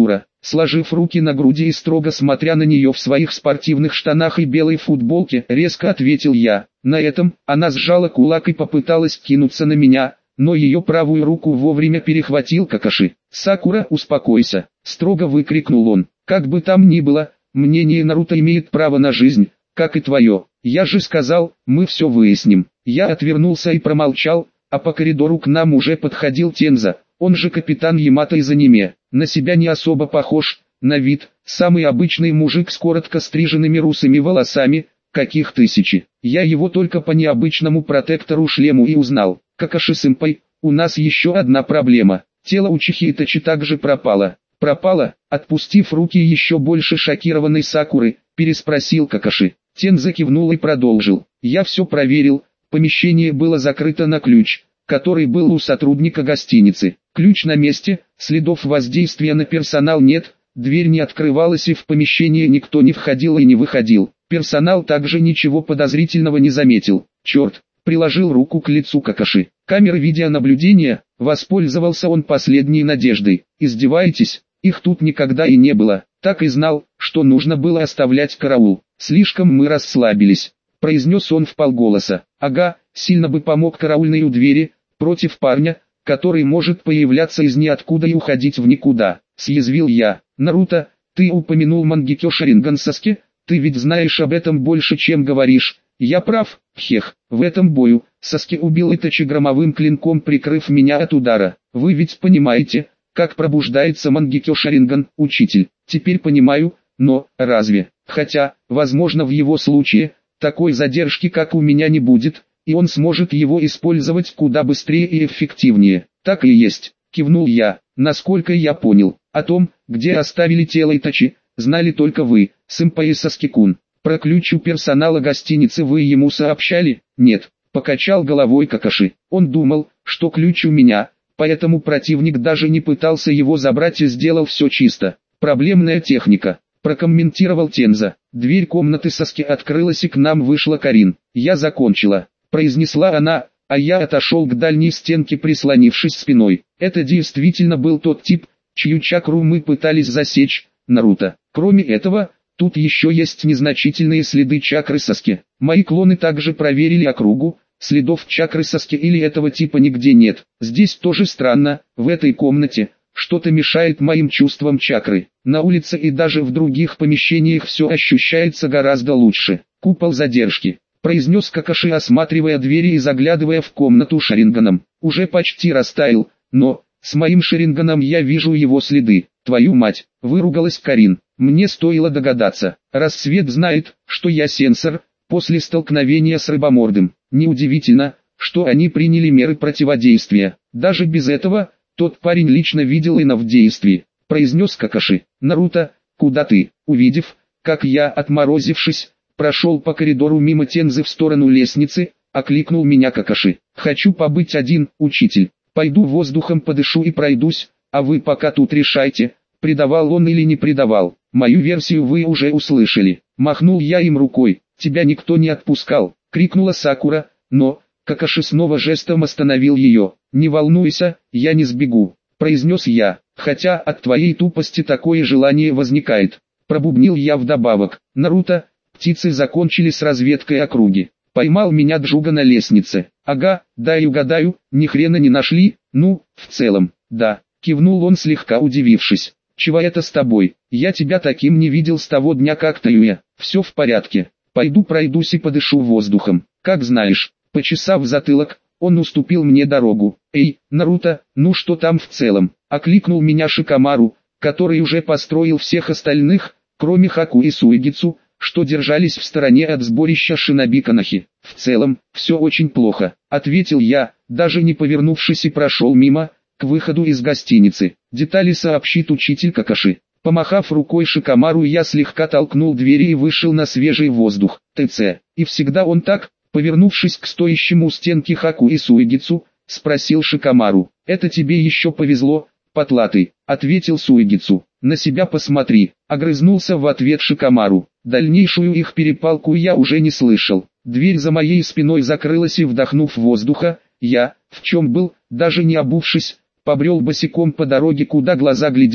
сложив руки на груди и строго смотря на нее в своих спортивных штанах и белой футболке, резко ответил я. На этом она сжала кулак и попыталась кинуться на меня, но ее правую руку вовремя перехватил Какаши. «Сакура, успокойся!» — строго выкрикнул он. «Как бы там ни было, мнение Наруто имеет право на жизнь, как и твое. Я же сказал, мы все выясним». Я отвернулся и промолчал, а по коридору к нам уже подходил Тенза, он же капитан Ямато из аниме. На себя не особо похож, на вид, самый обычный мужик с коротко стриженными русыми волосами, каких тысячи. Я его только по необычному протектору-шлему и узнал. «Какаши-сэмпай, у нас еще одна проблема. Тело Учихи Итачи также пропало». «Пропало?» Отпустив руки еще больше шокированной Сакуры, переспросил Какаши. Тенза кивнул и продолжил. «Я все проверил, помещение было закрыто на ключ, который был у сотрудника гостиницы. Ключ на месте, следов воздействия на персонал нет, дверь не открывалась и в помещение никто не входил и не выходил. Персонал также ничего подозрительного не заметил. Черт!» Приложил руку к лицу Какаши. «Камеры видеонаблюдения», воспользовался он последней надеждой. «Издеваетесь? Их тут никогда и не было. Так и знал, что нужно было оставлять караул. Слишком мы расслабились», произнес он вполголоса. «Ага, сильно бы помог караульный у двери, против парня, который может появляться из ниоткуда и уходить в никуда», съязвил я. «Наруто, ты упомянул Мангекё Шаринген Саске, ты ведь знаешь об этом больше, чем говоришь». «Я прав, хех, в этом бою Саске убил Итачи громовым клинком, прикрыв меня от удара. Вы ведь понимаете, как пробуждается Мангекё Шаринген, учитель?» «Теперь понимаю, но, разве, хотя, возможно в его случае, такой задержки как у меня не будет, и он сможет его использовать куда быстрее и эффективнее». «Так и есть», кивнул я. «Насколько я понял, о том, где оставили тело Итачи, знали только вы, сэмпай Саски-кун. Про ключ у персонала гостиницы вы ему сообщали?» «Нет», покачал головой Какаши. «Он думал, что ключ у меня, поэтому противник даже не пытался его забрать и сделал все чисто. Проблемная техника», прокомментировал Тенза. Дверь комнаты Саски открылась и к нам вышла Карин. «Я закончила», произнесла она, а я отошел к дальней стенке, прислонившись спиной. Это действительно был тот тип, чью чакру мы пытались засечь, Наруто. Кроме этого, тут еще есть незначительные следы чакры Саски. Мои клоны также проверили округу, следов чакры Саски или этого типа нигде нет. Здесь тоже странно, в этой комнате что-то мешает моим чувствам чакры. На улице и даже в других помещениях все ощущается гораздо лучше. «Купол задержки», произнес Какаши, осматривая двери и заглядывая в комнату Шаринганом. «Уже почти растаял, но с моим Шаринганом я вижу его следы». «Твою мать», выругалась Карин. «Мне стоило догадаться. Рассвет знает, что я сенсор, после столкновения с рыбомордым. Неудивительно, что они приняли меры противодействия. Даже без этого, тот парень лично видел Ина в действии», произнес Какаши. «Наруто, куда ты?» Увидев, как я, отморозившись, прошел по коридору мимо Тензы в сторону лестницы, окликнул меня Какаши. «Хочу побыть один, учитель. Пойду воздухом подышу и пройдусь, а вы пока тут решайте, предавал он или не предавал. Мою версию вы уже услышали». Махнул я им рукой. «Тебя никто не отпускал», крикнула Сакура, но Какаши снова жестом остановил ее. «Не волнуйся, я не сбегу», произнес я, «хотя от твоей тупости такое желание возникает», пробубнил я вдобавок. «Наруто, птицы закончили с разведкой округи. Поймал меня Джуга на лестнице». «Ага, дай угадаю, ни хрена не нашли?» «Ну, в целом, да», кивнул он, слегка удивившись. «Чего это с тобой? Я тебя таким не видел с того дня, как Таюя». «Все в порядке. Пойду пройдусь и подышу воздухом». «Как знаешь». Почесав затылок, он уступил мне дорогу. «Эй, Наруто, ну что там в целом?» Окликнул меня Шикамару, который уже построил всех остальных, кроме Хаку и Суэгицу, что держались в стороне от сборища шиноби Канахи. «В целом, все очень плохо», ответил я, даже не повернувшись, и прошел мимо, к выходу из гостиницы. «Детали сообщит учитель Какаши». Помахав рукой Шикамару, я слегка толкнул двери и вышел на свежий воздух. «ТЦ, и всегда он так?» Повернувшись к стоящему у стенки Хаку и Суэгицу, спросил Шикамару. «Это тебе еще повезло, потлатый», ответил Суэгицу. «На себя посмотри», огрызнулся в ответ Шикамару. Дальнейшую их перепалку я уже не слышал. Дверь за моей спиной закрылась, и, вдохнув воздуха, я, в чем был, даже не обувшись, побрел босиком по дороге, куда глаза глядят,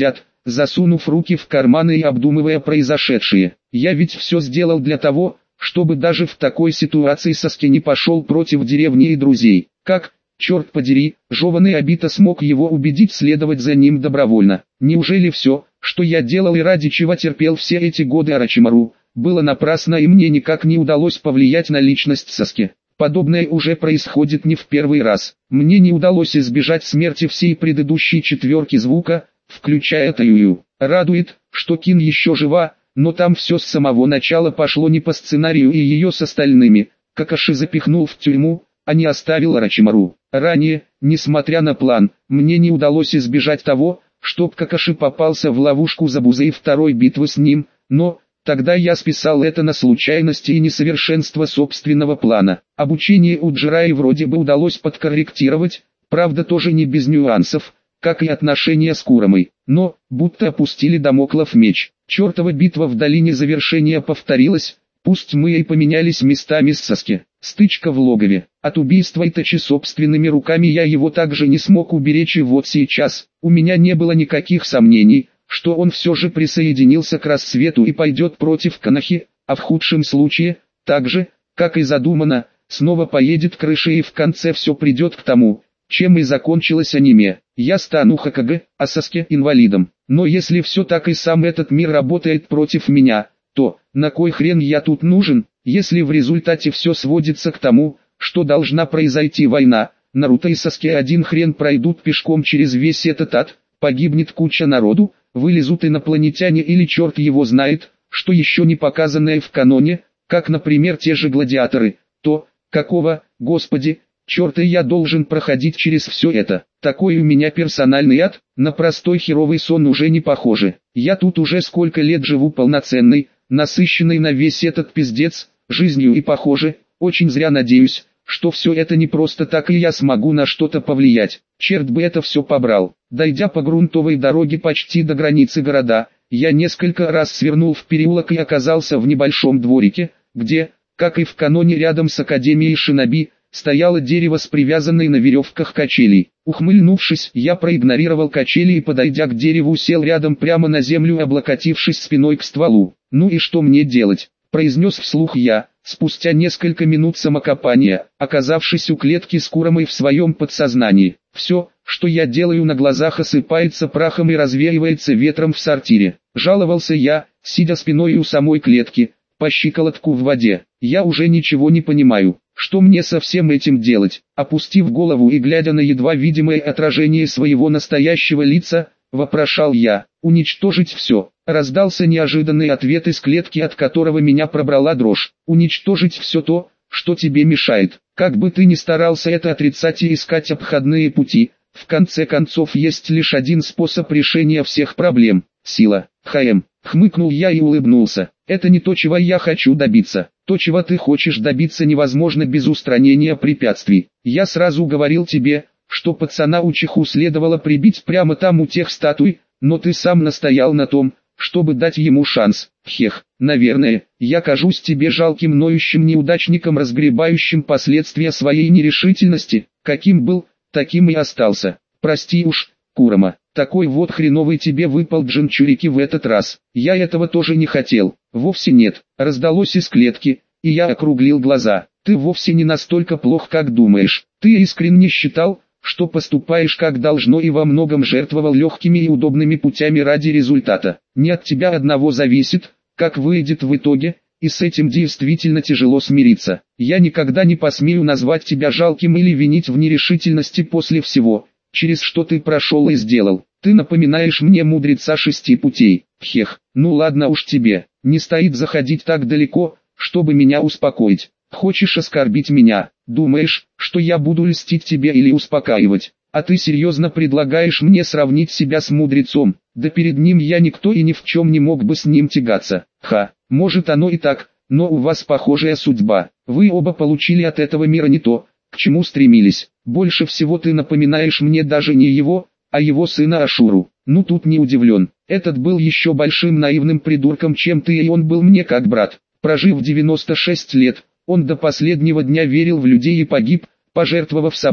засунув руки в карманы и обдумывая произошедшее. Я ведь все сделал для того, чтобы даже в такой ситуации Саски не пошел против деревни и друзей. Как, черт подери, жеванный Обита смог его убедить следовать за ним добровольно? Неужели все, что я делал и ради чего терпел все эти годы Орочимару, было напрасно и мне никак не удалось повлиять на личность Саски? Подобное уже происходит не в первый раз. Мне не удалось избежать смерти всей предыдущей четверки звука, включая Таюю. Радует, что Кин еще жива, но там все с самого начала пошло не по сценарию и ее с остальными. Какаши запихнул в тюрьму, а не оставил Орочимару. Ранее, несмотря на план, мне не удалось избежать того, чтоб Какаши попался в ловушку Забузы и второй битвы с ним, но... Тогда я списал это на случайности и несовершенство собственного плана. Обучение у Джираи вроде бы удалось подкорректировать, правда тоже не без нюансов, как и отношения с Куромой. Но, будто опустили дамоклов меч. Чертова битва в долине завершения повторилась, пусть мы и поменялись местами с Саски. Стычка в логове. От убийства Итачи собственными руками я его также не смог уберечь, и вот сейчас, у меня не было никаких сомнений, что он все же присоединился к рассвету и пойдет против Канахи, а в худшем случае, так же, как и задумано, снова поедет крышей и в конце все придет к тому, чем и закончилось аниме. Я стану Хокаге, а Саске инвалидом. Но если все так и сам этот мир работает против меня, то, на кой хрен я тут нужен, если в результате все сводится к тому, что должна произойти война, Наруто и Саске один хрен пройдут пешком через весь этот ад, погибнет куча народу, вылезут инопланетяне или черт его знает, что еще не показанное в каноне, как, например, те же гладиаторы, то, какого, господи, черта я должен проходить через все это. Такой у меня персональный ад, на простой херовый сон уже не похоже. Я тут уже сколько лет живу полноценной, насыщенной на весь этот пиздец, жизнью и похоже, очень зря надеюсь, что все это не просто так и я смогу на что-то повлиять. Черт бы это все побрал. Дойдя по грунтовой дороге почти до границы города, я несколько раз свернул в переулок и оказался в небольшом дворике, где, как и в каноне рядом с Академией Шиноби, стояло дерево с привязанной на веревках качелей. Ухмыльнувшись, я проигнорировал качели и, подойдя к дереву, сел рядом прямо на землю, облокотившись спиной к стволу. «Ну и что мне делать?» – произнес вслух я. Спустя несколько минут самокопания, оказавшись у клетки с Куромой в своем подсознании, все, что я делаю на глазах, осыпается прахом и развеивается ветром в сортире. Жаловался я, сидя спиной у самой клетки, по щиколотку в воде. Я уже ничего не понимаю, что мне со всем этим делать. Опустив голову и глядя на едва видимое отражение своего настоящего лица, вопрошал я. «Уничтожить все». Раздался неожиданный ответ из клетки, от которого меня пробрала дрожь. «Уничтожить все то, что тебе мешает. Как бы ты ни старался это отрицать и искать обходные пути, в конце концов есть лишь один способ решения всех проблем – сила». «Хм», хмыкнул я и улыбнулся. «Это не то, чего я хочу добиться. То, чего ты хочешь добиться, невозможно без устранения препятствий. Я сразу говорил тебе, что пацана Учиху следовало прибить прямо там у тех статуй, но ты сам настоял на том, чтобы дать ему шанс. Хех, наверное, я кажусь тебе жалким ноющим неудачником, разгребающим последствия своей нерешительности. Каким был, таким и остался. Прости уж, Курома, такой вот хреновый тебе выпал Джинчурики в этот раз. Я этого тоже не хотел». «Вовсе нет», раздалось из клетки, и я округлил глаза. «Ты вовсе не настолько плох, как думаешь. Ты искренне считал, что поступаешь как должно, и во многом жертвовал легкими и удобными путями ради результата. Не от тебя одного зависит, как выйдет в итоге, и с этим действительно тяжело смириться. Я никогда не посмею назвать тебя жалким или винить в нерешительности после всего, через что ты прошел и сделал. Ты напоминаешь мне мудреца шести путей». «Хех, ну ладно уж тебе, не стоит заходить так далеко, чтобы меня успокоить. Хочешь оскорбить меня, думаешь, что я буду льстить тебе или успокаивать, а ты серьезно предлагаешь мне сравнить себя с мудрецом? Да перед ним я никто и ни в чем не мог бы с ним тягаться. Ха, может оно и так, но у вас похожая судьба. Вы оба получили от этого мира не то, к чему стремились. Больше всего ты напоминаешь мне даже не его, а его сына Ашуру. Ну тут не удивлен. Этот был еще большим наивным придурком, чем ты, и он был мне как брат. Прожив девяносто шесть лет, он до последнего дня верил в людей и погиб, пожертвовав собой,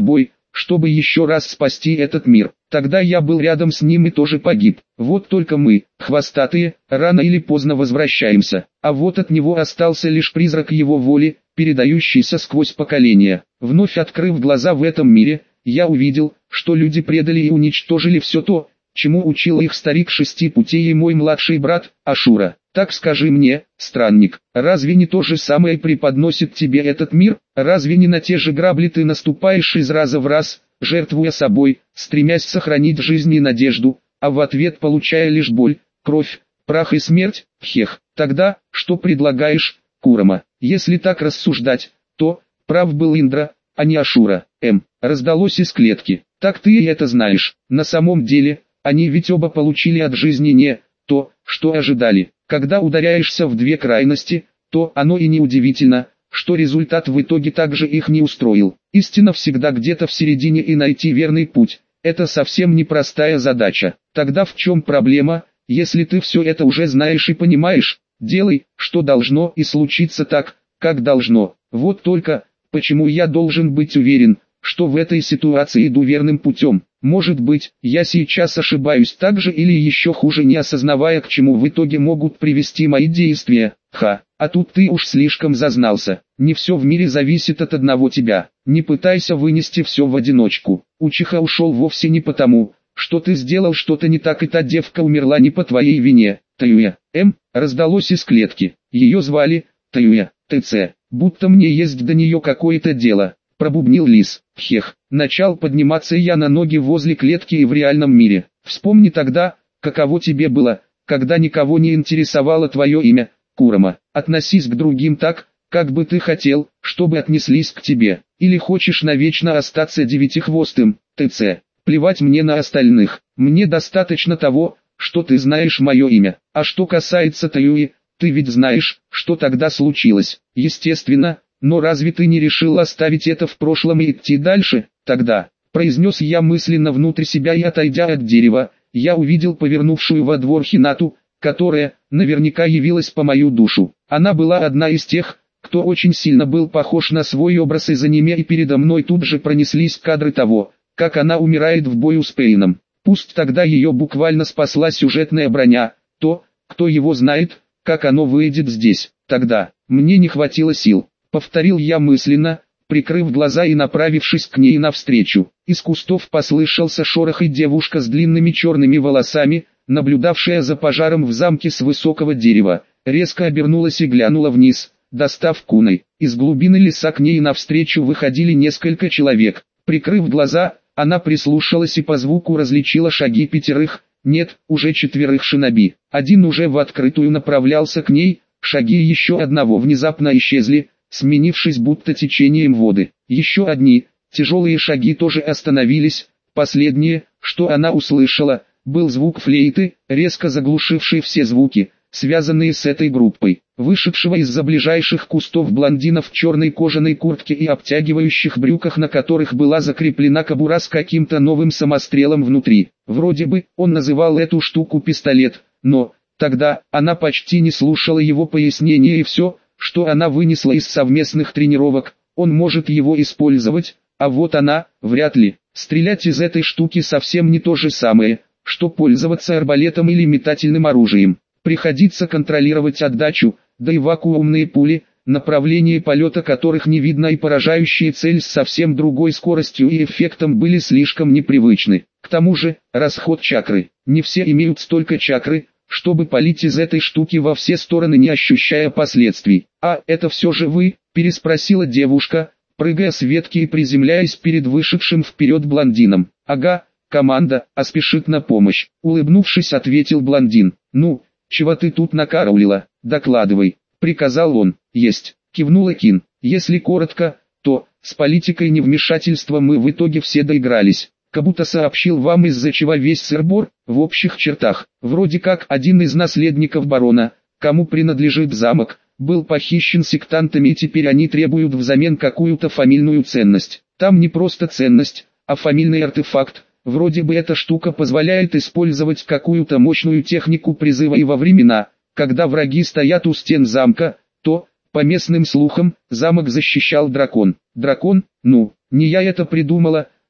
чтобы еще раз спасти этот мир. Тогда я был рядом с ним и тоже погиб. Вот только мы, хвостатые, рано или поздно возвращаемся. А вот от него остался лишь призрак его воли, передающийся сквозь поколения. Вновь открыв глаза в этом мире, я увидел, что люди предали и уничтожили все то, чему учил их старик шести путей и мой младший брат, Ашура. Так скажи мне, странник, разве не то же самое преподносит тебе этот мир? Разве не на те же грабли ты наступаешь из раза в раз, жертвуя собой, стремясь сохранить жизнь и надежду, а в ответ получая лишь боль, кровь, прах и смерть? Хех, тогда, что предлагаешь, Курама? Если так рассуждать, то, прав был Индра, а не Ашура. М. Раздалось из клетки. Так ты и это знаешь. На самом деле, они ведь оба получили от жизни не то, что ожидали. Когда ударяешься в две крайности, то оно и не удивительно, что результат в итоге также их не устроил. Истина всегда где-то в середине, и найти верный путь – это совсем непростая задача. Тогда в чем проблема, если ты все это уже знаешь и понимаешь? Делай, что должно, и случится так, как должно. Вот только, почему я должен быть уверен, что в этой ситуации иду верным путем? Может быть, я сейчас ошибаюсь так же или еще хуже, не осознавая, к чему в итоге могут привести мои действия. Ха, а тут ты уж слишком зазнался. Не все в мире зависит от одного тебя. Не пытайся вынести все в одиночку. Учиха ушел вовсе не потому, что ты сделал что-то не так, и та девка умерла не по твоей вине. Таюя, М, раздалось из клетки. Ее звали Таюя, ТЦ. Будто мне есть до нее какое-то дело. Пробубнил лис. Хех, начал подниматься я на ноги возле клетки и в реальном мире. Вспомни тогда, каково тебе было, когда никого не интересовало твое имя, Курама. Относись к другим так, как бы ты хотел, чтобы отнеслись к тебе. Или хочешь навечно остаться девятихвостым, ТЦ. Плевать мне на остальных. Мне достаточно того, что ты знаешь мое имя. А что касается Таюи, ты ведь знаешь, что тогда случилось. Естественно. Но разве ты не решил оставить это в прошлом и идти дальше? Тогда, произнес я мысленно внутрь себя, и отойдя от дерева, я увидел повернувшую во двор Хинату, которая, наверняка, явилась по мою душу. Она была одна из тех, кто очень сильно был похож на свой образ из аниме, и передо мной тут же пронеслись кадры того, как она умирает в бою с Пейном. Пусть тогда ее буквально спасла сюжетная броня, то, кто его знает, как оно выйдет здесь. Тогда, мне не хватило сил. Повторил я мысленно, прикрыв глаза и направившись к ней навстречу. Из кустов послышался шорох, и девушка с длинными черными волосами, наблюдавшая за пожаром в замке с высокого дерева, резко обернулась и глянула вниз, достав куной. Из глубины леса к ней навстречу выходили несколько человек. Прикрыв глаза, она прислушалась и по звуку различила шаги пятерых, нет, уже четверых шиноби. Один уже в открытую направлялся к ней, шаги еще одного внезапно исчезли, сменившись будто течением воды. Еще одни, тяжелые шаги тоже остановились. Последнее, что она услышала, был звук флейты, резко заглушивший все звуки, связанные с этой группой. Вышедшего из-за ближайших кустов блондина в черной кожаной куртке и обтягивающих брюках, на которых была закреплена кобура с каким-то новым самострелом внутри. Вроде бы, он называл эту штуку пистолет, но, тогда, она почти не слушала его пояснения, и все, что она вынесла из совместных тренировок, он может его использовать, а вот она, вряд ли. Стрелять из этой штуки совсем не то же самое, что пользоваться арбалетом или метательным оружием. Приходится контролировать отдачу, да и вакуумные пули, направление полета которых не видно, и поражающие цель с совсем другой скоростью и эффектом были слишком непривычны. К тому же, расход чакры. Не все имеют столько чакры, чтобы палить из этой штуки во все стороны, не ощущая последствий. «А, это все же вы?» – переспросила девушка, прыгая с ветки и приземляясь перед вышедшим вперед блондином. «Ага, команда, а спешит на помощь», – улыбнувшись, ответил блондин. «Ну, чего ты тут накараулила? Докладывай», – приказал он. «Есть», – кивнула Кин. «Если коротко, то, с политикой невмешательства мы в итоге все доигрались. Кабуто сообщил вам, из-за чего весь сыр-бор, в общих чертах. Вроде как один из наследников барона, кому принадлежит замок, был похищен сектантами, и теперь они требуют взамен какую-то фамильную ценность. Там не просто ценность, а фамильный артефакт. Вроде бы эта штука позволяет использовать какую-то мощную технику призыва, и во времена, когда враги стоят у стен замка, то, по местным слухам, замок защищал дракон. Дракон? Ну, не я это придумала.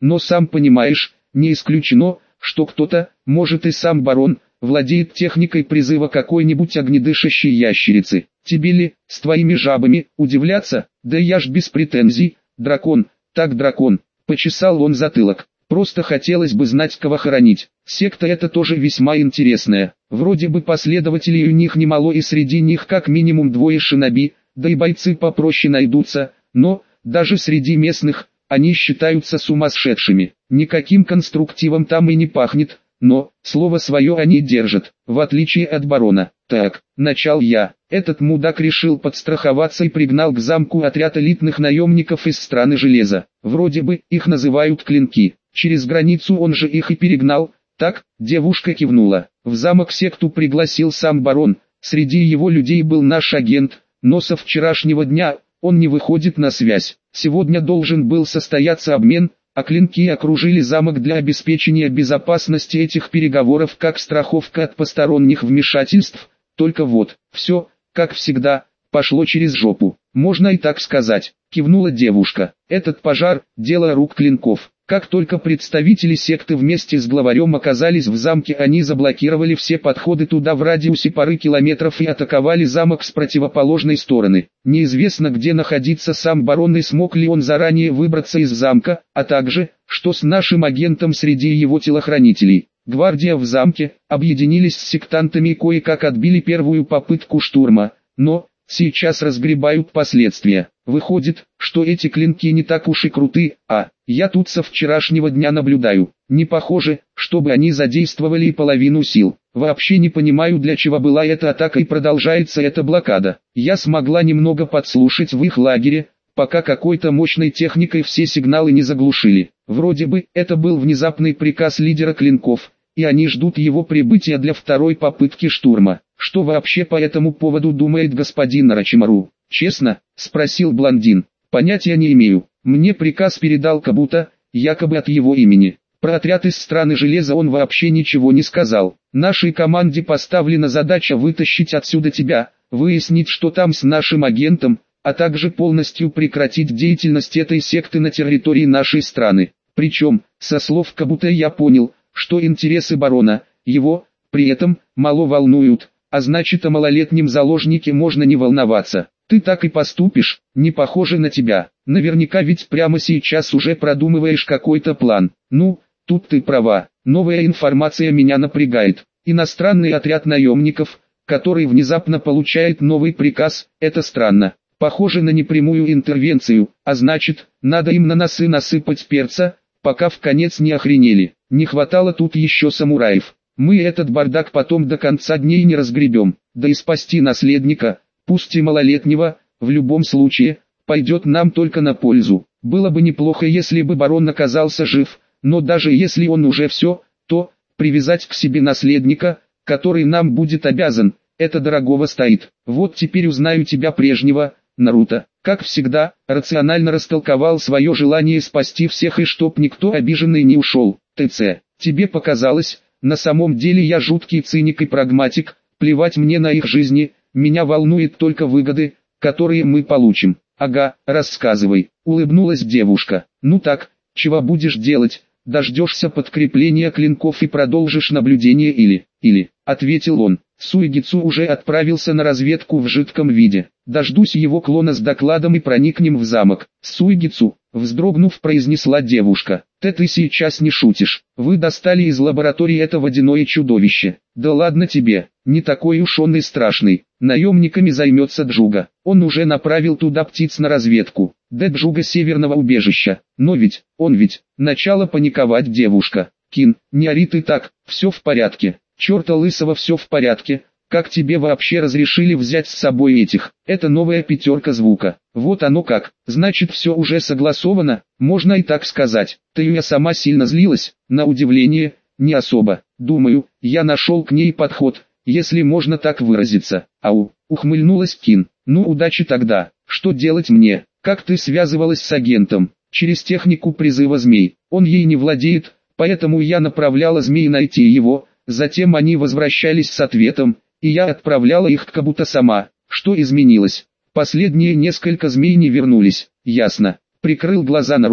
но сам понимаешь, не исключено, что кто-то, может и сам барон, владеет техникой призыва какой-нибудь огнедышащей ящерицы. Тебе ли, с твоими жабами, удивляться? Да я ж без претензий, дракон, так дракон, почесал он затылок. Просто хотелось бы знать, кого хоронить. Секта эта тоже весьма интересная. Вроде бы последователей у них немало, и среди них как минимум двое шиноби, да и бойцы попроще найдутся, но, даже среди местных, они считаются сумасшедшими. Никаким конструктивом там и не пахнет, но, слово свое они держат, в отличие от барона. Так, начал я. Этот мудак решил подстраховаться и пригнал к замку отряд элитных наемников из страны железа. Вроде бы, их называют клинки. Через границу он же их и перегнал. Так, девушка кивнула. В замок секту пригласил сам барон. Среди его людей был наш агент, но со вчерашнего дня он не выходит на связь. Сегодня должен был состояться обмен, а клинки окружили замок для обеспечения безопасности этих переговоров как страховка от посторонних вмешательств. Только вот, все, как всегда, пошло через жопу. Можно и так сказать, кивнула девушка. Этот пожар – дело рук клинков. Как только представители секты вместе с главарем оказались в замке, они заблокировали все подходы туда в радиусе пары километров и атаковали замок с противоположной стороны. Неизвестно, где находится сам барон и смог ли он заранее выбраться из замка, а также, что с нашим агентом среди его телохранителей. Гвардия в замке объединились с сектантами и кое-как отбили первую попытку штурма, но сейчас разгребают последствия. Выходит, что эти клинки не так уж и круты, а я тут со вчерашнего дня наблюдаю. Не похоже, чтобы они задействовали и половину сил. Вообще не понимаю, для чего была эта атака и продолжается эта блокада. Я смогла немного подслушать в их лагере, пока какой-то мощной техникой все сигналы не заглушили. Вроде бы это был внезапный приказ лидера клинков, и они ждут его прибытия для второй попытки штурма. Что вообще по этому поводу думает господин Орочимару? Честно, спросил блондин. Понятия не имею. Мне приказ передал Кабута, якобы от его имени. Про отряд из страны железа он вообще ничего не сказал. Нашей команде поставлена задача вытащить отсюда тебя, выяснить, что там с нашим агентом, а также полностью прекратить деятельность этой секты на территории нашей страны. Причем, со слов Кабута я понял, что интересы барона, его, при этом, мало волнуют, а значит, о малолетнем заложнике можно не волноваться. Ты так и поступишь, не похоже на тебя. Наверняка ведь прямо сейчас уже продумываешь какой-то план. Ну, тут ты права. Новая информация меня напрягает. Иностранный отряд наемников, который внезапно получает новый приказ, это странно. Похоже на непрямую интервенцию, а значит, надо им на носы насыпать перца, пока в конец не охренели. Не хватало тут еще самураев. Мы этот бардак потом до конца дней не разгребем. Да и спасти наследника, пусть и малолетнего, в любом случае, пойдет нам только на пользу. Было бы неплохо, если бы барон оказался жив, но даже если он уже все, то привязать к себе наследника, который нам будет обязан, это дорогого стоит. Вот теперь узнаю тебя прежнего, Наруто. Как всегда, рационально растолковал свое желание спасти всех и чтоб никто обиженный не ушел. ТЦ, тебе показалось, на самом деле я жуткий циник и прагматик, плевать мне на их жизни, меня волнует только выгоды, которые мы получим. Ага, рассказывай, улыбнулась девушка. Ну так, чего будешь делать, дождешься подкрепления клинков и продолжишь наблюдение или, или, ответил он. Суигицу уже отправился на разведку в жидком виде. Дождусь его клона с докладом и проникнем в замок. Суигицу, вздрогнув, произнесла девушка. Ты ты сейчас не шутишь. Вы достали из лаборатории это водяное чудовище. Да ладно тебе, не такой уж он и страшный. Наемниками займется Джуга. Он уже направил туда птиц на разведку. До Джуга северного убежища. Но ведь, он ведь, начала паниковать девушка. Кин, не ори ты так, все в порядке. Черта лысого, все в порядке. Как тебе вообще разрешили взять с собой этих? Это новая пятерка звука. Вот оно как. Значит, все уже согласовано, можно и так сказать. Ты я сама сильно злилась, на удивление, не особо. Думаю, я нашел к ней подход, если можно так выразиться. Ау, ухмыльнулась Кин. Ну удачи тогда. Что делать мне? Как ты связывалась с агентом? Через технику призыва змей. Он ей не владеет, поэтому я направляла змей найти его. Затем они возвращались с ответом, и я отправляла их к Кабута сама. Что изменилось? Последние несколько змей не вернулись. Ясно. Прикрыл глаза Наруто.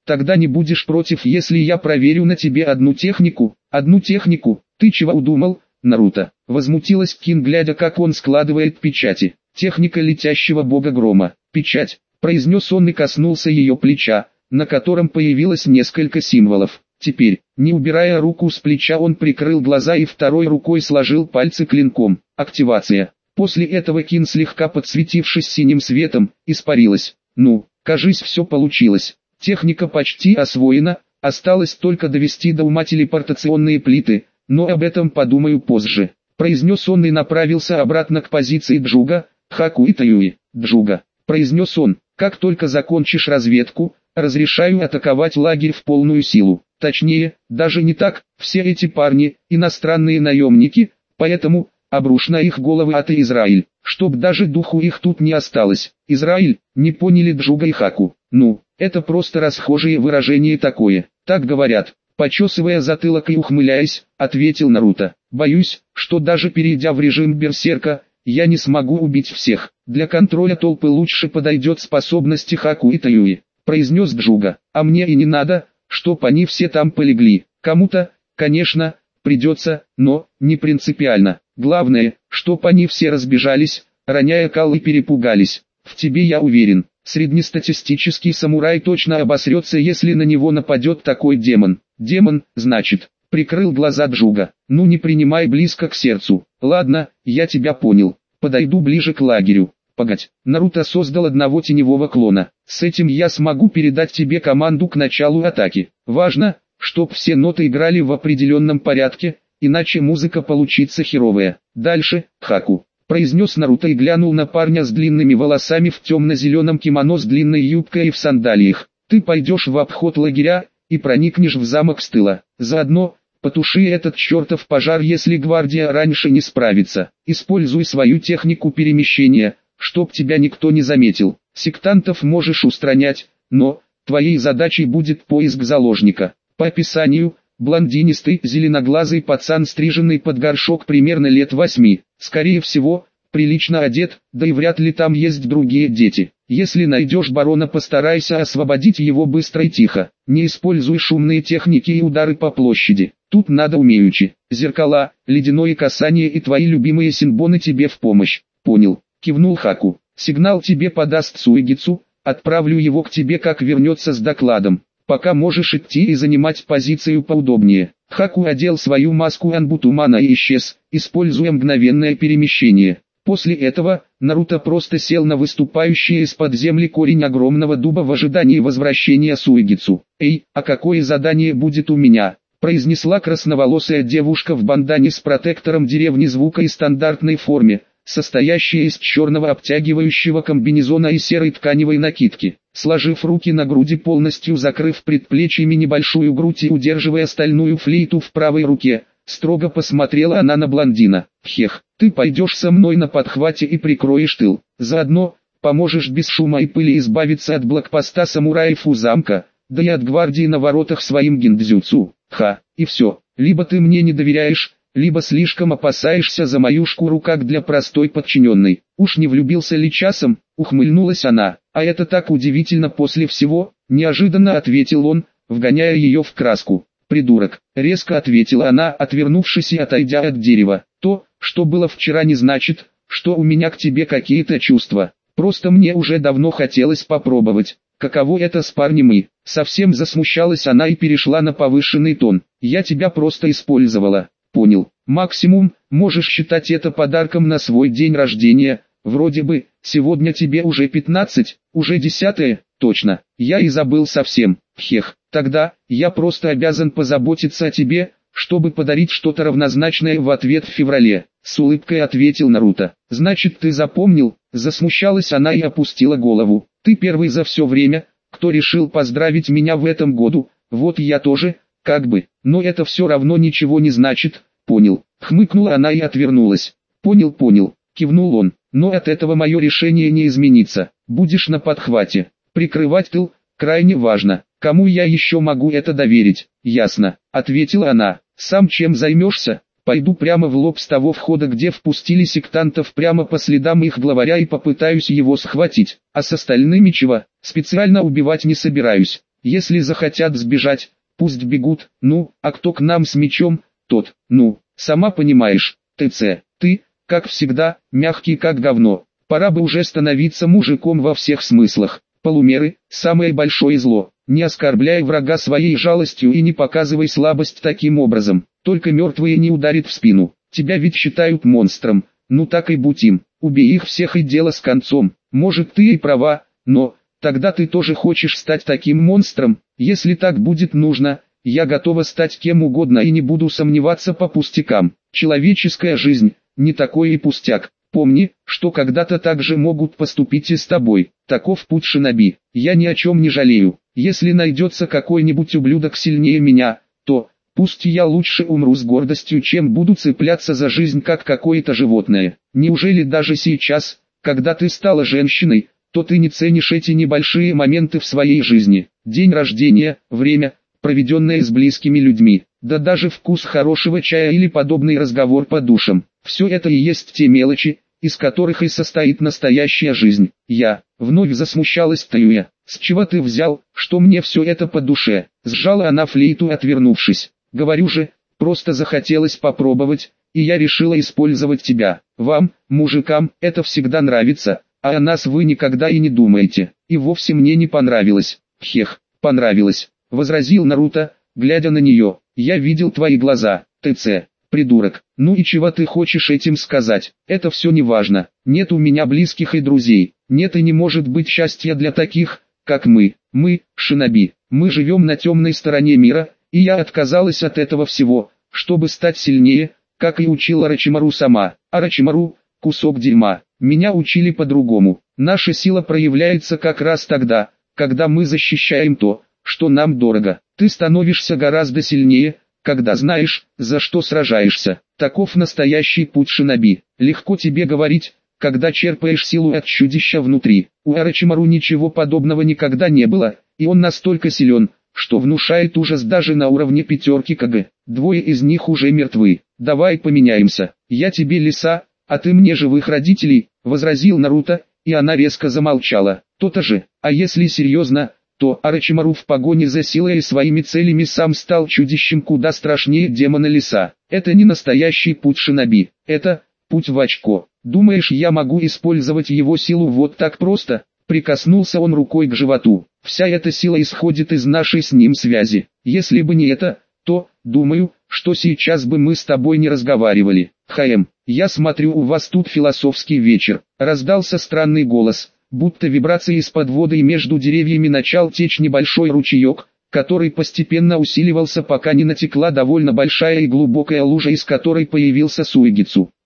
Тогда не будешь против, если я проверю на тебе одну технику? Одну технику? Ты чего удумал, Наруто? Возмутилась Кин, глядя, как он складывает печати. Техника летящего бога грома. Печать, произнес он и коснулся ее плеча, на котором появилось несколько символов. Теперь, не убирая руку с плеча, он прикрыл глаза и второй рукой сложил пальцы клинком. Активация. После этого Кин, слегка подсветившись синим светом, испарилась. Ну, кажись, все получилось. Техника почти освоена, осталось только довести до ума телепортационные плиты, но об этом подумаю позже. Произнес он и направился обратно к позиции Джуга, Хаку и Таюи. Джуга, произнес он, как только закончишь разведку, разрешаю атаковать лагерь в полную силу. Точнее, даже не так, все эти парни – иностранные наемники, поэтому обрушь на их головы аты, Израиль, чтоб даже духу их тут не осталось. Израиль, не поняли Джуга и Хаку. Ну, это просто расхожее выражение такое, так говорят. Почесывая затылок и ухмыляясь, ответил Наруто. Боюсь, что даже перейдя в режим берсерка, я не смогу убить всех. Для контроля толпы лучше подойдет способности Хаку и Таюи, произнес Джуга. А мне и не надо, чтоб они все там полегли. Кому-то, конечно, придется, но не принципиально. Главное, чтоб они все разбежались, роняя кал и перепугались. В тебе я уверен. Среднестатистический самурай точно обосрется, если на него нападет такой демон. Демон, значит, прикрыл глаза Джуга. Ну не принимай близко к сердцу. Ладно, я тебя понял. Подойду ближе к лагерю. Погодь, Наруто создал одного теневого клона. С этим я смогу передать тебе команду к началу атаки. Важно, чтоб все ноты играли в определенном порядке, иначе музыка получится херовая. Дальше, Хаку, произнес Наруто и глянул на парня с длинными волосами в темно-зеленом кимоно с длинной юбкой и в сандалиях. Ты пойдешь в обход лагеря и проникнешь в замок с тыла. Заодно потуши этот чертов пожар, если гвардия раньше не справится. Используй свою технику перемещения, чтоб тебя никто не заметил. Сектантов можешь устранять, но твоей задачей будет поиск заложника. По описанию, блондинистый, зеленоглазый пацан, стриженный под горшок, примерно лет восьми. Скорее всего, прилично одет, да и вряд ли там есть другие дети. Если найдешь барона, постарайся освободить его быстро и тихо. Не используй шумные техники и удары по площади. Тут надо умеючи. Зеркала, ледяное касание и твои любимые синбоны тебе в помощь. Понял, кивнул Хаку. Сигнал тебе подаст Суигицу, отправлю его к тебе, как вернется с докладом. Пока можешь идти и занимать позицию поудобнее. Хаку одел свою маску Анбутумана и исчез, используя мгновенное перемещение. После этого, Наруто просто сел на выступающий из-под земли корень огромного дуба в ожидании возвращения Суигицу. «Эй, а какое задание будет у меня?» – произнесла красноволосая девушка в бандане с протектором деревни звука и стандартной форме, состоящая из черного обтягивающего комбинезона и серой тканевой накидки. Сложив руки на груди, полностью закрыв предплечьями небольшую грудь и удерживая стальную флейту в правой руке, строго посмотрела она на блондина. «Хех, ты пойдешь со мной на подхвате и прикроешь тыл. Заодно поможешь без шума и пыли избавиться от блокпоста самураев у замка, да и от гвардии на воротах своим гиндзюцу. Ха, и все. Либо ты мне не доверяешь, либо слишком опасаешься за мою шкуру, как для простой подчиненной. Уж не влюбился ли часом?» — ухмыльнулась она. «А это так удивительно после всего», — неожиданно ответил он, вгоняя ее в краску. «Придурок», — резко ответила она, отвернувшись и отойдя от дерева. «То, что было вчера, не значит, что у меня к тебе какие-то чувства. Просто мне уже давно хотелось попробовать, каково это с парнем и...» Совсем засмущалась она и перешла на повышенный тон. «Я тебя просто использовала». «Понял. Максимум, можешь считать это подарком на свой день рождения. Вроде бы, сегодня тебе уже пятнадцать, уже десятое, точно. Я и забыл совсем. Хех, тогда, я просто обязан позаботиться о тебе, чтобы подарить что-то равнозначное в ответ в феврале», — с улыбкой ответил Наруто. «Значит, ты запомнил?» — засмущалась она и опустила голову. «Ты первый за все время, кто решил поздравить меня в этом году, вот я тоже, как бы, но это все равно ничего не значит». «Понял», — хмыкнула она и отвернулась. «Понял, понял», — кивнул он, «но от этого мое решение не изменится. Будешь на подхвате. Прикрывать тыл крайне важно. Кому я еще могу это доверить?» «Ясно», — ответила она. «Сам чем займешься?» «Пойду прямо в лоб с того входа, где впустили сектантов, прямо по следам их главаря, и попытаюсь его схватить. А с остальными чего? Специально убивать не собираюсь. Если захотят сбежать, пусть бегут, ну, а кто к нам с мечом, тот, ну, сама понимаешь, ТЦ, ты, как всегда, мягкий как говно. Пора бы уже становиться мужиком во всех смыслах. Полумеры – самое большое зло. Не оскорбляй врага своей жалостью и не показывай слабость таким образом. Только мертвые не ударит в спину. Тебя ведь считают монстром. Ну так и будь им. Убей их всех и дело с концом. Может, ты и права, но тогда ты тоже хочешь стать таким монстром. Если так будет нужно, я готова стать кем угодно и не буду сомневаться по пустякам. Человеческая жизнь – не такой и пустяк. Помни, что когда-то так же могут поступить и с тобой. Таков путь шиноби. Я ни о чем не жалею. Если найдется какой-нибудь ублюдок сильнее меня, то пусть я лучше умру с гордостью, чем буду цепляться за жизнь как какое-то животное. Неужели даже сейчас, когда ты стала женщиной, то ты не ценишь эти небольшие моменты в своей жизни? День рождения, время, проведенное с близкими людьми, да даже вкус хорошего чая или подобный разговор по душам. Все это и есть те мелочи, из которых и состоит настоящая жизнь. Я, вновь засмущалась Таюя. С чего ты взял, что мне все это по душе? Сжала она флейту, отвернувшись. Говорю же, просто захотелось попробовать, и я решила использовать тебя. Вам, мужикам, это всегда нравится, а о нас вы никогда и не думаете. И вовсе мне не понравилось. Хех, понравилось, возразил Наруто, глядя на нее. Я видел твои глаза, ТЦ. Придурок, ну и чего ты хочешь этим сказать? Это все не важно. Нет у меня близких и друзей. Нет и не может быть счастья для таких, как мы. Мы, шиноби, мы живем на темной стороне мира, и я отказалась от этого всего, чтобы стать сильнее, как и учила Орочимару сама. Орочимару, кусок дерьма. Меня учили по-другому. Наша сила проявляется как раз тогда, когда мы защищаем то, что нам дорого. Ты становишься гораздо сильнее, когда знаешь, за что сражаешься. Таков настоящий путь шиноби. Легко тебе говорить, когда черпаешь силу от чудища внутри. У Орочимару ничего подобного никогда не было, и он настолько силен, что внушает ужас даже на уровне пятерки КГ. Двое из них уже мертвы. Давай поменяемся. Я тебе лиса, а ты мне живых родителей, возразил Наруто, и она резко замолчала. То-то же, а если серьезно, то Орочимару в погоне за силой и своими целями сам стал чудищем куда страшнее демона лиса. Это не настоящий путь шиноби, это путь в очко. Думаешь, я могу использовать его силу вот так просто? Прикоснулся он рукой к животу. Вся эта сила исходит из нашей с ним связи. Если бы не это, то, думаю, что сейчас бы мы с тобой не разговаривали. Хм, я смотрю, у вас тут философский вечер. Раздался странный голос. Будто вибрации из-под воды и между деревьями начал течь небольшой ручеек, который постепенно усиливался, пока не натекла довольно большая и глубокая лужа, из которой появился Суэгицу.